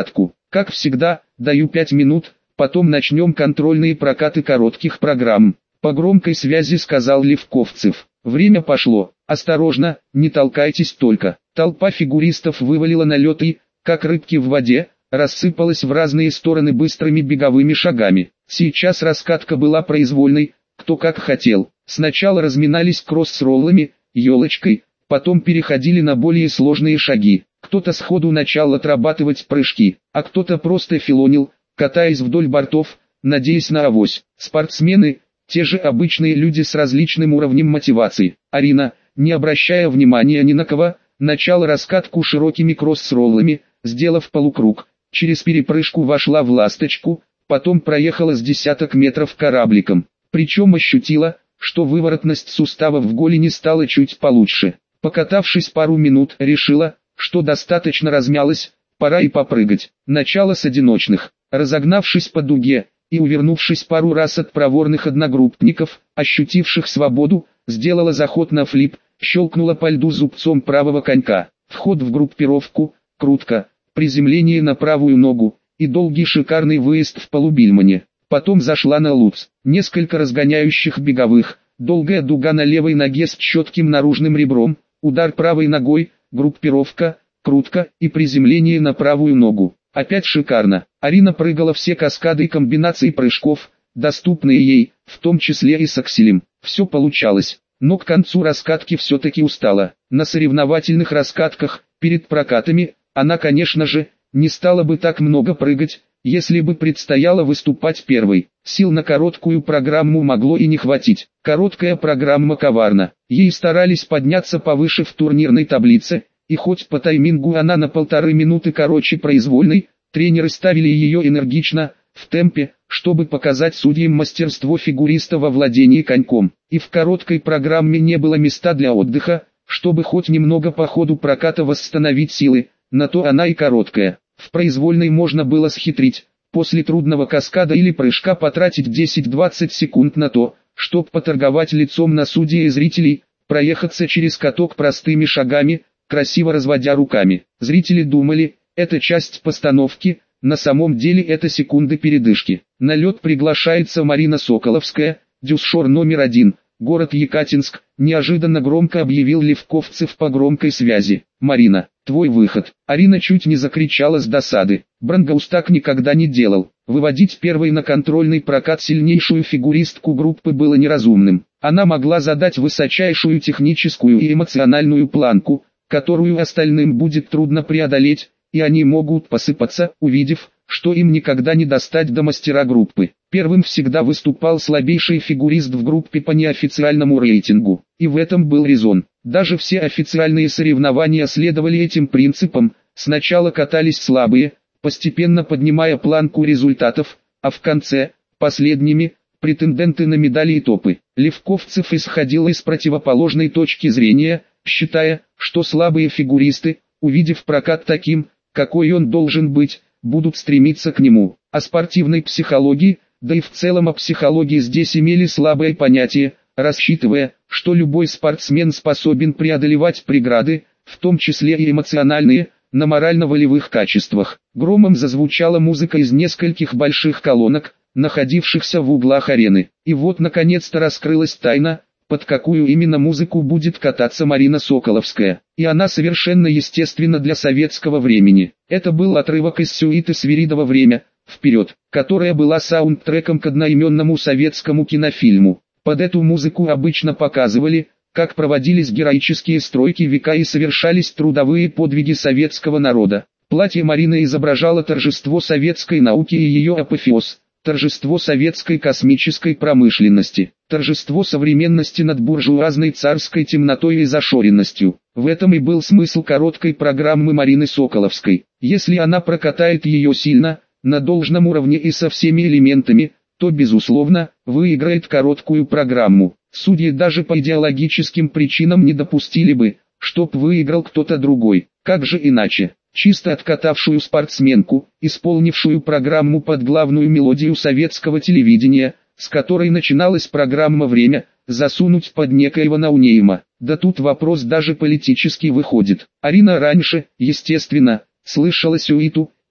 Как всегда, даю 5 минут, потом начнем контрольные прокаты коротких программ. По громкой связи сказал Левковцев. Время пошло. Осторожно, не толкайтесь только. Толпа фигуристов вывалила на лед и, как рыбки в воде, рассыпалась в разные стороны быстрыми беговыми шагами. Сейчас раскатка была произвольной, кто как хотел. Сначала разминались кросс-роллами, елочкой, потом переходили на более сложные шаги. Кто-то сходу начал отрабатывать прыжки, а кто-то просто филонил, катаясь вдоль бортов, надеясь на авось. Спортсмены, те же обычные люди с различным уровнем мотивации. Арина, не обращая внимания ни на кого, начала раскатку широкими кросс-роллами, сделав полукруг. Через перепрыжку вошла в ласточку, потом проехала с десяток метров корабликом. Причем ощутила, что выворотность суставов в голени стала чуть получше. Покатавшись пару минут, решила, что достаточно размялась, пора и попрыгать. Начало с одиночных. Разогнавшись по дуге и увернувшись пару раз от проворных одногруппников, ощутивших свободу, сделала заход на флип, щелкнула по льду зубцом правого конька. Вход в группировку, крутка, приземление на правую ногу и долгий шикарный выезд в полубильмане. Потом зашла на луц, несколько разгоняющих беговых, долгая дуга на левой ноге с четким наружным ребром, удар правой ногой, группировка, крутка и приземление на правую ногу. Опять шикарно. Арина прыгала все каскады и комбинации прыжков, доступные ей, в том числе и с акселем. Все получалось, но к концу раскатки все-таки устала. На соревновательных раскатках, перед прокатами, она, конечно же, не стала бы так много прыгать, если бы предстояло выступать первой. Сил на короткую программу могло и не хватить. Короткая программа коварна. Ей старались подняться повыше в турнирной таблице, и хоть по таймингу она на 1,5 минуты короче произвольной, тренеры ставили ее энергично, в темпе, чтобы показать судьям мастерство фигуриста во владении коньком. И в короткой программе не было места для отдыха, чтобы хоть немного по ходу проката восстановить силы, на то она и короткая. В произвольной можно было схитрить, после трудного каскада или прыжка потратить 10-20 секунд на то, чтобы поторговать лицом на судьи и зрителей, проехаться через каток простыми шагами, красиво разводя руками. Зрители думали, это часть постановки, на самом деле это секунды передышки. На лед приглашается Марина Соколовская, дюсшор номер 1, город Екатинск, неожиданно громко объявил Левковцев по громкой связи. «Марина, твой выход». Арина чуть не закричала с досады. Брангаус так никогда не делал. Выводить первой на контрольный прокат сильнейшую фигуристку группы было неразумным. Она могла задать высочайшую техническую и эмоциональную планку, которую остальным будет трудно преодолеть, и они могут посыпаться, увидев, что им никогда не достать до мастера группы. Первым всегда выступал слабейший фигурист в группе по неофициальному рейтингу, и в этом был резон. Даже все официальные соревнования следовали этим принципам, сначала катались слабые, постепенно поднимая планку результатов, а в конце, последними, претенденты на медали и топы. Левковцев исходил из противоположной точки зрения, считая, что слабые фигуристы, увидев прокат таким, какой он должен быть, будут стремиться к нему. О спортивной психологии, да и в целом о психологии здесь имели слабое понятие, рассчитывая, что любой спортсмен способен преодолевать преграды, в том числе и эмоциональные, на морально-волевых качествах. Громом зазвучала музыка из нескольких больших колонок, находившихся в углах арены. И вот наконец-то раскрылась тайна, под какую именно музыку будет кататься Марина Соколовская. И она совершенно естественна для советского времени. Это был отрывок из сюиты Свиридова «Время, вперед», которая была саундтреком к одноименному советскому кинофильму. Под эту музыку обычно показывали, как проводились героические стройки века и совершались трудовые подвиги советского народа. Платье Марины изображало торжество советской науки и ее апофеоз, торжество советской космической промышленности, торжество современности над буржуазной царской темнотой и зашоренностью. В этом и был смысл короткой программы Марины Соколовской. Если она прокатает ее сильно, на должном уровне и со всеми элементами, то безусловно, выиграет короткую программу. Судьи даже по идеологическим причинам не допустили бы, чтоб выиграл кто-то другой. Как же иначе? Чисто откатавшую спортсменку, исполнившую программу под главную мелодию советского телевидения, с которой начиналась программа «Время», засунуть под некоего ноунейма. Да тут вопрос даже политический выходит. Арина раньше, естественно, слышала сюиту,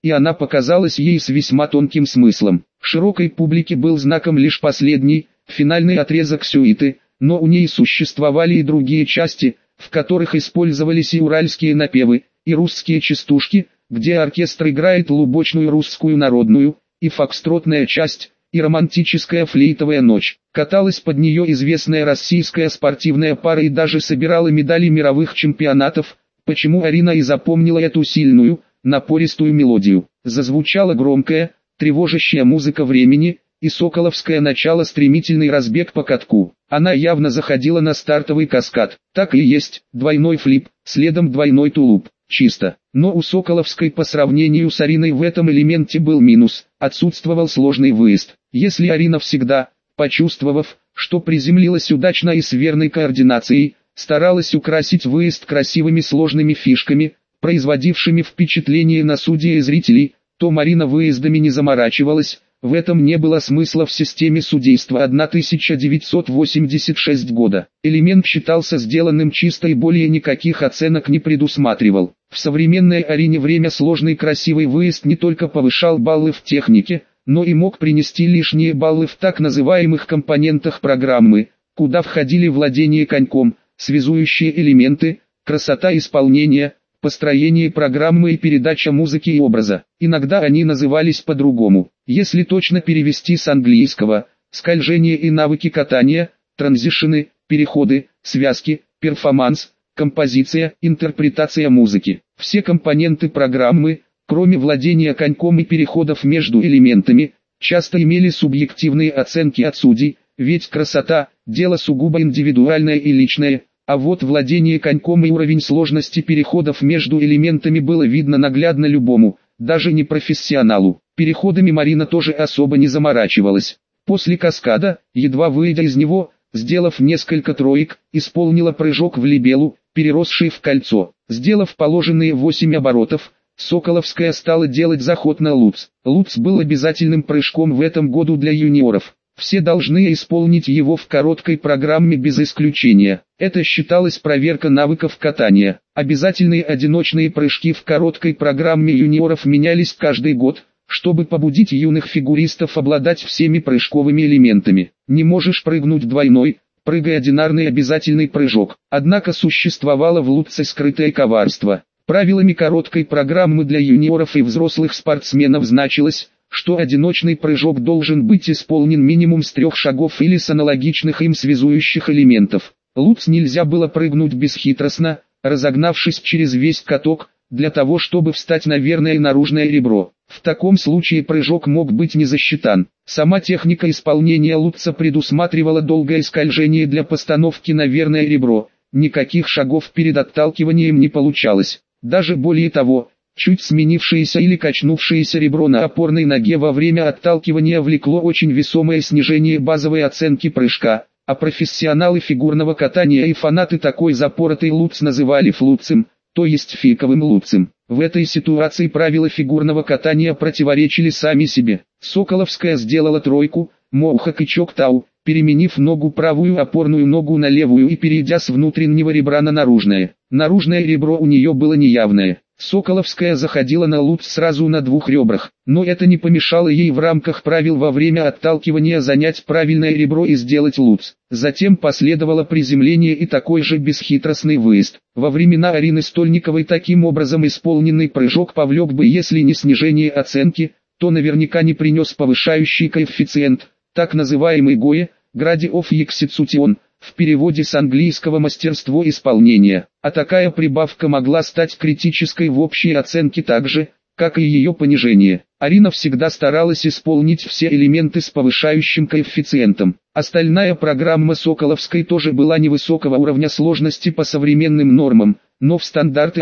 и она показалась ей с весьма тонким смыслом. Широкой публике был знаком лишь последний, финальный отрезок сюиты, но у ней существовали и другие части, в которых использовались и уральские напевы, и русские частушки, где оркестр играет лубочную русскую народную, и фокстротная часть, и романтическая флейтовая ночь. Каталась под нее известная российская спортивная пара и даже собирала медали мировых чемпионатов, почему Арина и запомнила эту сильную, напористую мелодию. Зазвучала громкая, тревожащая музыка времени, и соколовское начало стремительный разбег по катку. Она явно заходила на стартовый каскад. Так и есть, двойной флип, следом двойной тулуп. Чисто. Но у Соколовской по сравнению с Ариной в этом элементе был минус, отсутствовал сложный выезд. Если Арина всегда, почувствовав, что приземлилась удачно и с верной координацией, старалась украсить выезд красивыми сложными фишками, производившими впечатление на судей и зрителей, то Марина выездами не заморачивалась. В этом не было смысла в системе судейства 1986 года. Элемент считался сделанным чисто и более никаких оценок не предусматривал. В современной Арине время сложный красивый выезд не только повышал баллы в технике, но и мог принести лишние баллы в так называемых компонентах программы, куда входили владение коньком, связующие элементы, красота исполнения, построение программы и передача музыки и образа. Иногда они назывались по-другому. Если точно перевести с английского: скольжение и навыки катания, транзишены, переходы, связки, перформанс, композиция, интерпретация музыки. Все компоненты программы, кроме владения коньком и переходов между элементами, часто имели субъективные оценки от судей, ведь красота – дело сугубо индивидуальное и личное, а вот владение коньком и уровень сложности переходов между элементами было видно наглядно любому, даже не профессионалу. Переходами Марина тоже особо не заморачивалась. После каскада, едва выйдя из него, сделав несколько троек, исполнила прыжок в либелу, переросший в кольцо. Сделав положенные 8 оборотов, Соколовская стала делать заход на луц. Луц был обязательным прыжком в этом году для юниоров. Все должны исполнить его в короткой программе без исключения. Это считалось проверка навыков катания. Обязательные одиночные прыжки в короткой программе юниоров менялись каждый год, чтобы побудить юных фигуристов обладать всеми прыжковыми элементами. Не можешь прыгнуть двойной, прыгай одинарный обязательный прыжок. Однако существовало в луце скрытое коварство. Правилами короткой программы для юниоров и взрослых спортсменов значилось, что одиночный прыжок должен быть исполнен минимум с 3 шагов или с аналогичных им связующих элементов. Луц нельзя было прыгнуть бесхитростно, разогнавшись через весь каток, для того чтобы встать на верное наружное ребро. В таком случае прыжок мог быть не засчитан. Сама техника исполнения луца предусматривала долгое скольжение для постановки на верное ребро. Никаких шагов перед отталкиванием не получалось. Даже более того, чуть сменившееся или качнувшееся ребро на опорной ноге во время отталкивания влекло очень весомое снижение базовой оценки прыжка, а профессионалы фигурного катания и фанаты такой запоротый луц называли флуцем, то есть фиковым луцем. В этой ситуации правила фигурного катания противоречили сами себе. Соколовская сделала тройку, моухак и чоктау, переменив ногу правую опорную ногу на левую и перейдя с внутреннего ребра на наружное. Наружное ребро у нее было неявное. Соколовская заходила на луц сразу на 2 ребрах, но это не помешало ей в рамках правил во время отталкивания занять правильное ребро и сделать луц. Затем последовало приземление и такой же бесхитростный выезд. Во времена Арины Стольниковой таким образом исполненный прыжок повлек бы, если не снижение оценки, то наверняка не принес повышающий коэффициент, так называемый ГОЭ, Grade of Execution, в переводе с английского мастерство исполнения, а такая прибавка могла стать критической в общей оценке так же, как и ее понижение. Арина всегда старалась исполнить все элементы с повышающим коэффициентом. Остальная программа Соколовской тоже была невысокого уровня сложности по современным нормам, но в стандарты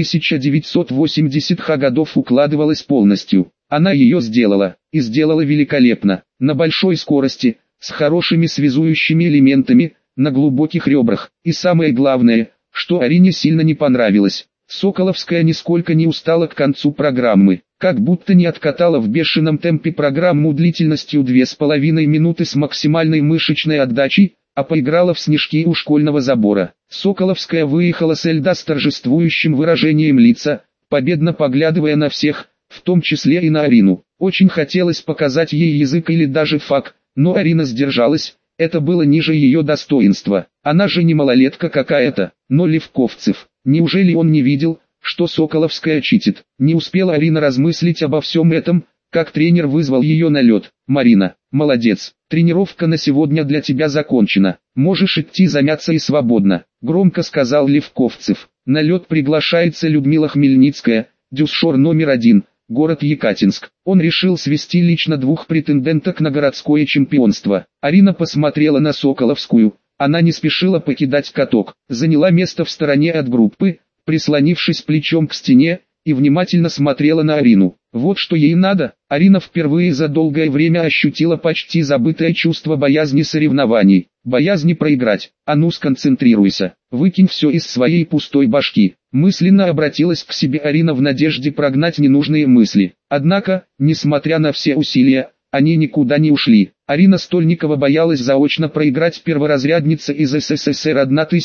1980-х годов укладывалась полностью. Она ее сделала, и сделала великолепно, на большой скорости, с хорошими связующими элементами, на глубоких ребрах. И самое главное, что Арине сильно не понравилось, Соколовская нисколько не устала к концу программы, как будто не откатала в бешеном темпе программу длительностью 2,5 минуты с максимальной мышечной отдачей, а поиграла в снежки у школьного забора. Соколовская выехала с льда с торжествующим выражением лица, победно поглядывая на всех, в том числе и на Арину. Очень хотелось показать ей язык или даже фак, но Арина сдержалась, это было ниже ее достоинства. Она же не малолетка какая-то. Но Левковцев, неужели он не видел, что Соколовская читит? Не успела Арина размыслить обо всем этом, как тренер вызвал ее на лед. «Марина, молодец, тренировка на сегодня для тебя закончена, можешь идти заняться и свободно», громко сказал Левковцев. На лед приглашается Людмила Хмельницкая, дюсшор номер 1, город Екатинск. Он решил свести лично 2 претенденток на городское чемпионство. Арина посмотрела на Соколовскую, она не спешила покидать каток, заняла место в стороне от группы, прислонившись плечом к стене, и внимательно смотрела на Арину. Вот что ей надо. Арина впервые за долгое время ощутила почти забытое чувство боязни соревнований, боязни проиграть. А ну сконцентрируйся, выкинь все из своей пустой башки. Мысленно обратилась к себе Арина в надежде прогнать ненужные мысли. Однако, несмотря на все усилия, они никуда не ушли. Арина Стольникова боялась заочно проиграть перворазряднице из СССР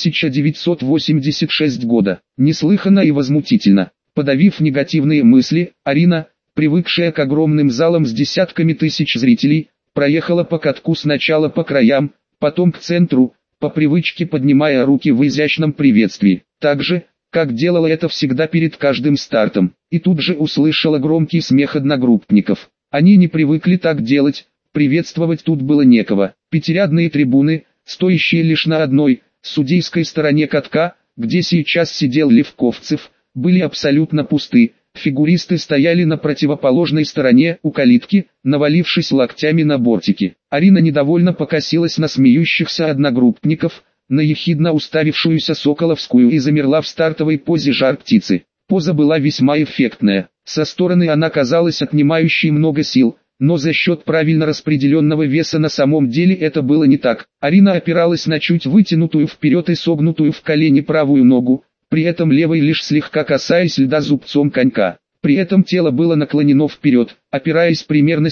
1986 года. Неслыханно и возмутительно. Подавив негативные мысли, Арина, привыкшая к огромным залам с десятками тысяч зрителей, проехала по катку сначала по краям, потом к центру, по привычке поднимая руки в изящном приветствии, так же, как делала это всегда перед каждым стартом, и тут же услышала громкий смех одногруппников. Они не привыкли так делать, приветствовать тут было некого. Пятирядные трибуны, стоящие лишь на одной, судейской стороне катка, где сейчас сидел Левковцев, были абсолютно пусты. Фигуристы стояли на противоположной стороне, у калитки, навалившись локтями на бортики. Арина недовольно покосилась на смеющихся одногруппников, на ехидно уставившуюся Соколовскую и замерла в стартовой позе жар-птицы. Поза была весьма эффектная. Со стороны она казалась отнимающей много сил, но за счет правильно распределенного веса на самом деле это было не так. Арина опиралась на чуть вытянутую вперед и согнутую в колени правую ногу, при этом левой лишь слегка касаясь льда зубцом конька. При этом тело было наклонено вперед, опираясь примерно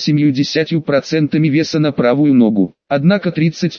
70% веса на правую ногу. Однако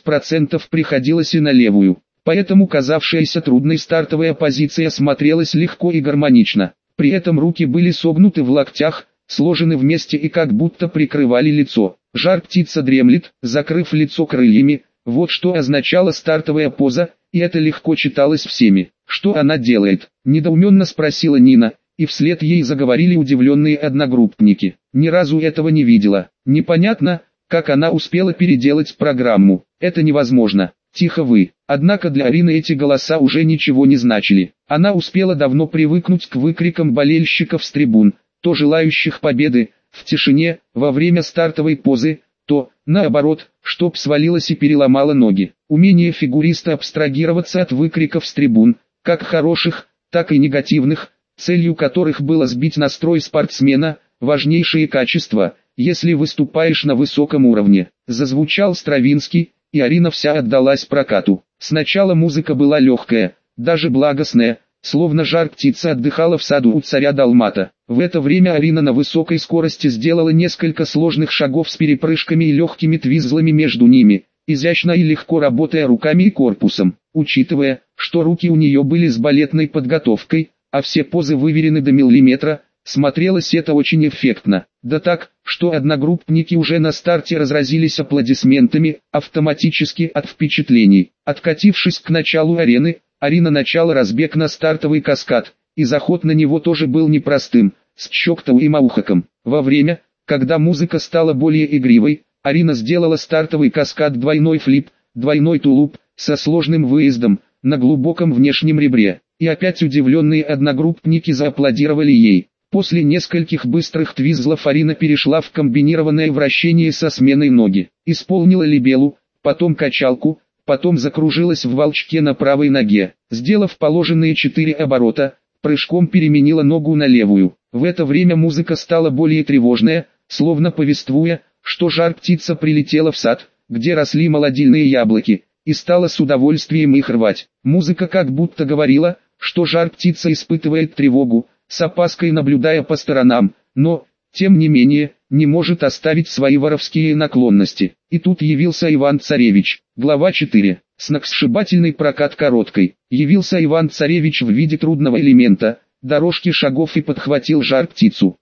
30% приходилось и на левую. Поэтому казавшаяся трудной стартовая позиция смотрелась легко и гармонично. При этом руки были согнуты в локтях, сложены вместе и как будто прикрывали лицо. Жар-птица дремлет, закрыв лицо крыльями. Вот что означала стартовая поза, и это легко читалось всеми. «Что она делает?» – недоуменно спросила Нина, и вслед ей заговорили удивленные одногруппники. Ни разу этого не видела. Непонятно, как она успела переделать программу. Это невозможно. Тихо вы. Однако для Арины эти голоса уже ничего не значили. Она успела давно привыкнуть к выкрикам болельщиков с трибун, то желающих победы, в тишине, во время стартовой позы, то, наоборот, чтоб свалилась и переломала ноги. Умение фигуриста абстрагироваться от выкриков с трибун, как хороших, так и негативных, целью которых было сбить настрой спортсмена, важнейшие качества, если выступаешь на высоком уровне. Зазвучал Стравинский, и Арина вся отдалась прокату. Сначала музыка была легкая, даже благостная, словно жар-птица отдыхала в саду у царя Далмата. В это время Арина на высокой скорости сделала несколько сложных шагов с перепрыжками и легкими твизлами между ними, изящно и легко работая руками и корпусом. Учитывая, что руки у нее были с балетной подготовкой, а все позы выверены до миллиметра, смотрелось это очень эффектно. Да так, что одногруппники уже на старте разразились аплодисментами, автоматически от впечатлений. Откатившись к началу арены, Арина начала разбег на стартовый каскад, и заход на него тоже был непростым, с чоктом и маухаком. Во время, когда музыка стала более игривой, Арина сделала стартовый каскад двойной флип, двойной тулуп, со сложным выездом, на глубоком внешнем ребре. И опять удивленные одногруппники зааплодировали ей. После нескольких быстрых твизлов Арина перешла в комбинированное вращение со сменой ноги. Исполнила либелу, потом качалку, потом закружилась в волчке на правой ноге. Сделав положенные 4 оборота, прыжком переменила ногу на левую. В это время музыка стала более тревожная, словно повествуя, что жар-птица прилетела в сад, где росли молодильные яблоки, и стала с удовольствием их рвать. Музыка как будто говорила, что жар-птица испытывает тревогу, с опаской наблюдая по сторонам, но, тем не менее, не может оставить свои воровские наклонности. И тут явился Иван-Царевич. Глава 4. Сногсшибательный прокат короткой. Явился Иван-Царевич в виде трудного элемента, дорожки шагов и подхватил жар-птицу.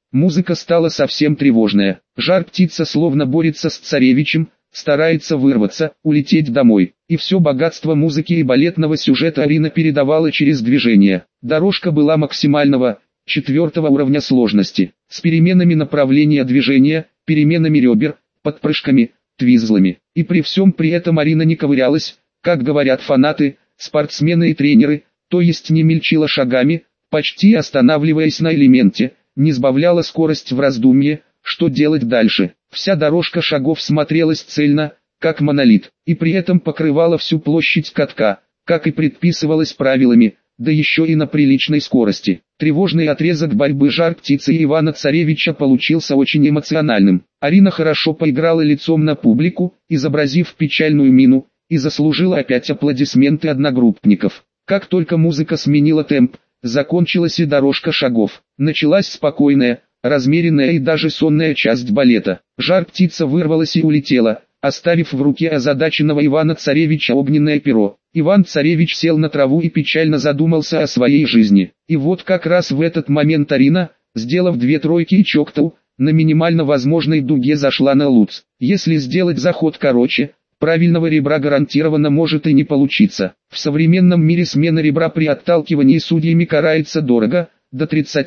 Музыка стала совсем тревожная. Жар-птица словно борется с царевичем, старается вырваться, улететь домой. И все богатство музыки и балетного сюжета Арина передавала через движение. Дорожка была максимального, 4-го уровня сложности, с переменами направления движения, переменами ребер, подпрыжками, твизлами. И при всем при этом Арина не ковырялась, как говорят фанаты, спортсмены и тренеры, то есть не мельчила шагами, почти останавливаясь на элементе, не сбавляла скорость в раздумье, что делать дальше. Вся дорожка шагов смотрелась цельно, как монолит, и при этом покрывала всю площадь катка, как и предписывалось правилами, да еще и на приличной скорости. Тревожный отрезок борьбы Жар-птицы и Ивана Царевича получился очень эмоциональным. Арина хорошо поиграла лицом на публику, изобразив печальную мину, и заслужила опять аплодисменты одногруппников. Как только музыка сменила темп, закончилась и дорожка шагов. Началась спокойная, размеренная и даже сонная часть балета. Жар-птица вырвалась и улетела, оставив в руке озадаченного Ивана Царевича огненное перо. Иван-царевич сел на траву и печально задумался о своей жизни. И вот как раз в этот момент Арина, сделав 2 тройки и чоктау, на минимально возможной дуге зашла на луц. Если сделать заход короче, правильного ребра гарантированно может и не получиться. В современном мире смена ребра при отталкивании судьями карается дорого, до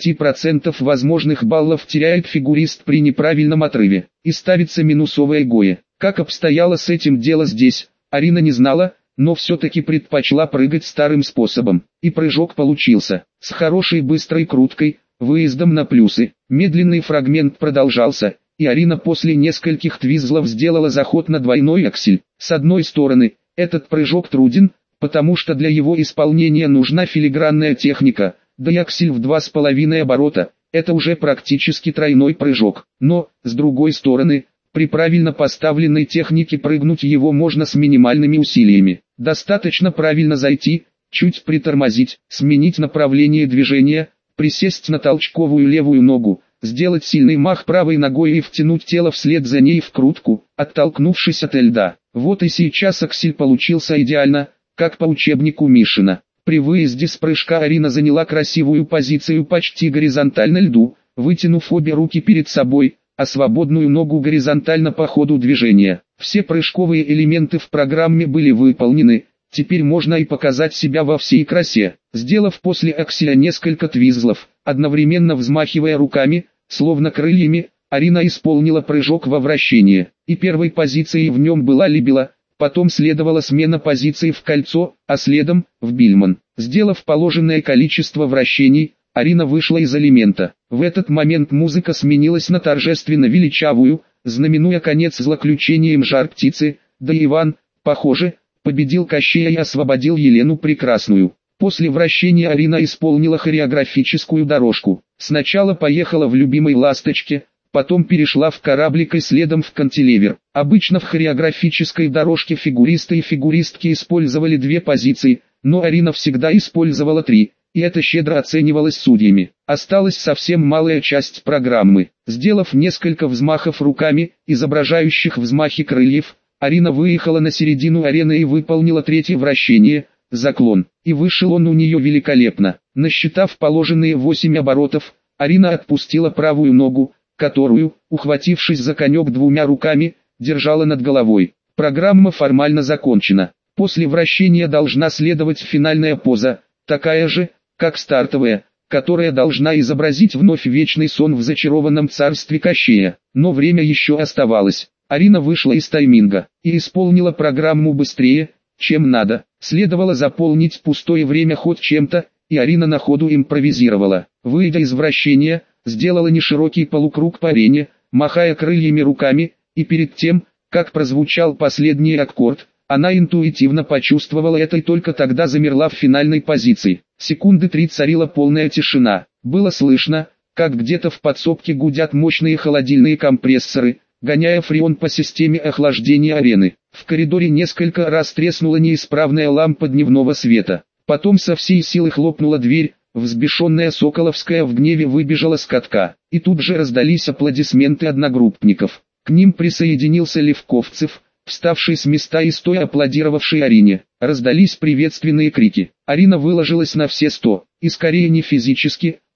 30% возможных баллов теряет фигурист при неправильном отрыве, и ставится минусовое ГОЭ. Как обстояло с этим дело здесь, Арина не знала, но все-таки предпочла прыгать старым способом, и прыжок получился, с хорошей быстрой круткой, выездом на плюсы. Медленный фрагмент продолжался, и Арина после нескольких твизлов сделала заход на двойной аксель. С одной стороны, этот прыжок труден, потому что для его исполнения нужна филигранная техника, да и аксель в 2,5 оборота, это уже практически тройной прыжок. Но, с другой стороны, при правильно поставленной технике прыгнуть его можно с минимальными усилиями. Достаточно правильно зайти, чуть притормозить, сменить направление движения, присесть на толчковую левую ногу, сделать сильный мах правой ногой и втянуть тело вслед за ней в крутку, оттолкнувшись от льда. Вот и сейчас аксель получился идеально, как по учебнику Мишина. При выезде с прыжка Арина заняла красивую позицию почти горизонтально льду, вытянув обе руки перед собой, а свободную ногу горизонтально по ходу движения. Все прыжковые элементы в программе были выполнены, теперь можно и показать себя во всей красе. Сделав после акселя несколько твизлов, одновременно взмахивая руками, словно крыльями, Арина исполнила прыжок во вращение, и первой позицией в нем была либела, потом следовала смена позиций в кольцо, а следом – в бильман. Сделав положенное количество вращений, Арина вышла из элемента. В этот момент музыка сменилась на торжественно величавую, знаменуя конец злоключением Жар-птицы, да и Иван, похоже, победил Кощея и освободил Елену Прекрасную. После вращения Арина исполнила хореографическую дорожку. Сначала поехала в любимой ласточке, потом перешла в кораблик и следом в кантилевер. Обычно в хореографической дорожке фигуристы и фигуристки использовали 2 позиции, но Арина всегда использовала 3, и это щедро оценивалось судьями. Осталась совсем малая часть программы. Сделав несколько взмахов руками, изображающих взмахи крыльев, Арина выехала на середину арены и выполнила 3-е вращение, заклон. И вышел он у нее великолепно. Насчитав положенные 8 оборотов, Арина отпустила правую ногу, которую, ухватившись за конек 2 руками, держала над головой. Программа формально закончена. После вращения должна следовать финальная поза, такая же, как стартовая, которая должна изобразить вновь вечный сон в зачарованном царстве Кощея. Но время еще оставалось. Арина вышла из тайминга и исполнила программу быстрее, чем надо. Следовало заполнить пустое время хоть чем-то, и Арина на ходу импровизировала. Выйдя из вращения, сделала неширокий полукруг по арене, махая крыльями руками, и перед тем, как прозвучал последний аккорд, она интуитивно почувствовала это и только тогда замерла в финальной позиции. Секунды 3 царила полная тишина. Было слышно, как где-то в подсобке гудят мощные холодильные компрессоры, гоняя фреон по системе охлаждения арены. В коридоре несколько раз треснула неисправная лампа дневного света. Потом со всей силы хлопнула дверь, взбешенная Соколовская в гневе выбежала с катка. И тут же раздались аплодисменты одногруппников. К ним присоединился Левковцев, вставший с места и стоя аплодировавший Арине. Раздались приветственные крики. Арина выложилась на все 100, и скорее не физически,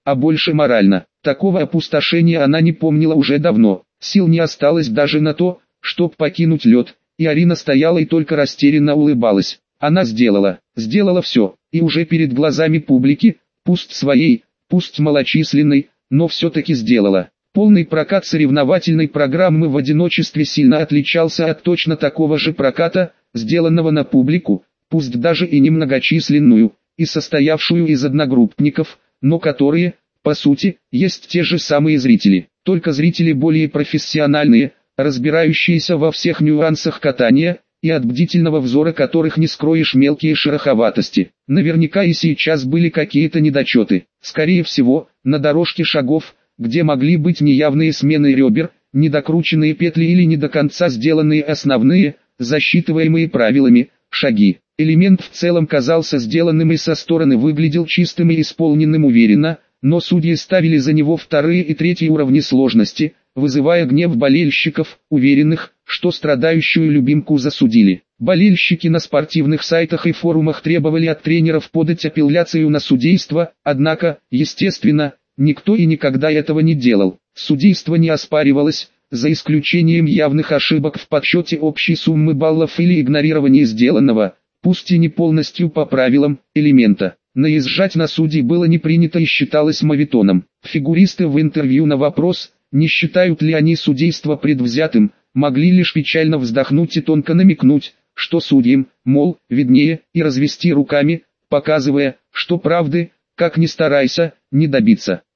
а больше морально. Такого опустошения она не помнила уже давно. Сил не осталось даже на то, чтоб покинуть лед, и Арина стояла и только растерянно улыбалась. Она сделала все, и уже перед глазами публики, пусть своей, пусть малочисленной, но все-таки сделала. Полный прокат соревновательной программы в одиночестве сильно отличался от точно такого же проката, сделанного на публику, пусть даже и немногочисленную, и состоявшую из одногруппников, но которые, по сути, есть те же самые зрители, только зрители более профессиональные, разбирающиеся во всех нюансах катания, и от бдительного взора которых не скроешь мелкие шероховатости. Наверняка и сейчас были какие-то недочеты. Скорее всего, на дорожке шагов, где могли быть неявные смены ребер, недокрученные петли или не до конца сделанные основные, засчитываемые правилами, шаги. Элемент в целом казался сделанным и со стороны выглядел чистым и исполненным уверенно, но судьи ставили за него вторые и третьи уровни сложности, вызывая гнев болельщиков, уверенных, что страдающую любимку засудили. Болельщики на спортивных сайтах и форумах требовали от тренеров подать апелляцию на судейство, однако, естественно, никто и никогда этого не делал. Судейство не оспаривалось, за исключением явных ошибок в подсчете общей суммы баллов или игнорирования сделанного, пусть и не полностью по правилам, элемента. Наезжать на судей было не принято и считалось моветоном. Фигуристы в интервью на вопрос, не считают ли они судейство предвзятым, могли лишь печально вздохнуть и тонко намекнуть, что судьям, мол, виднее, и развести руками, показывая, что правды, как ни старайся, не добиться.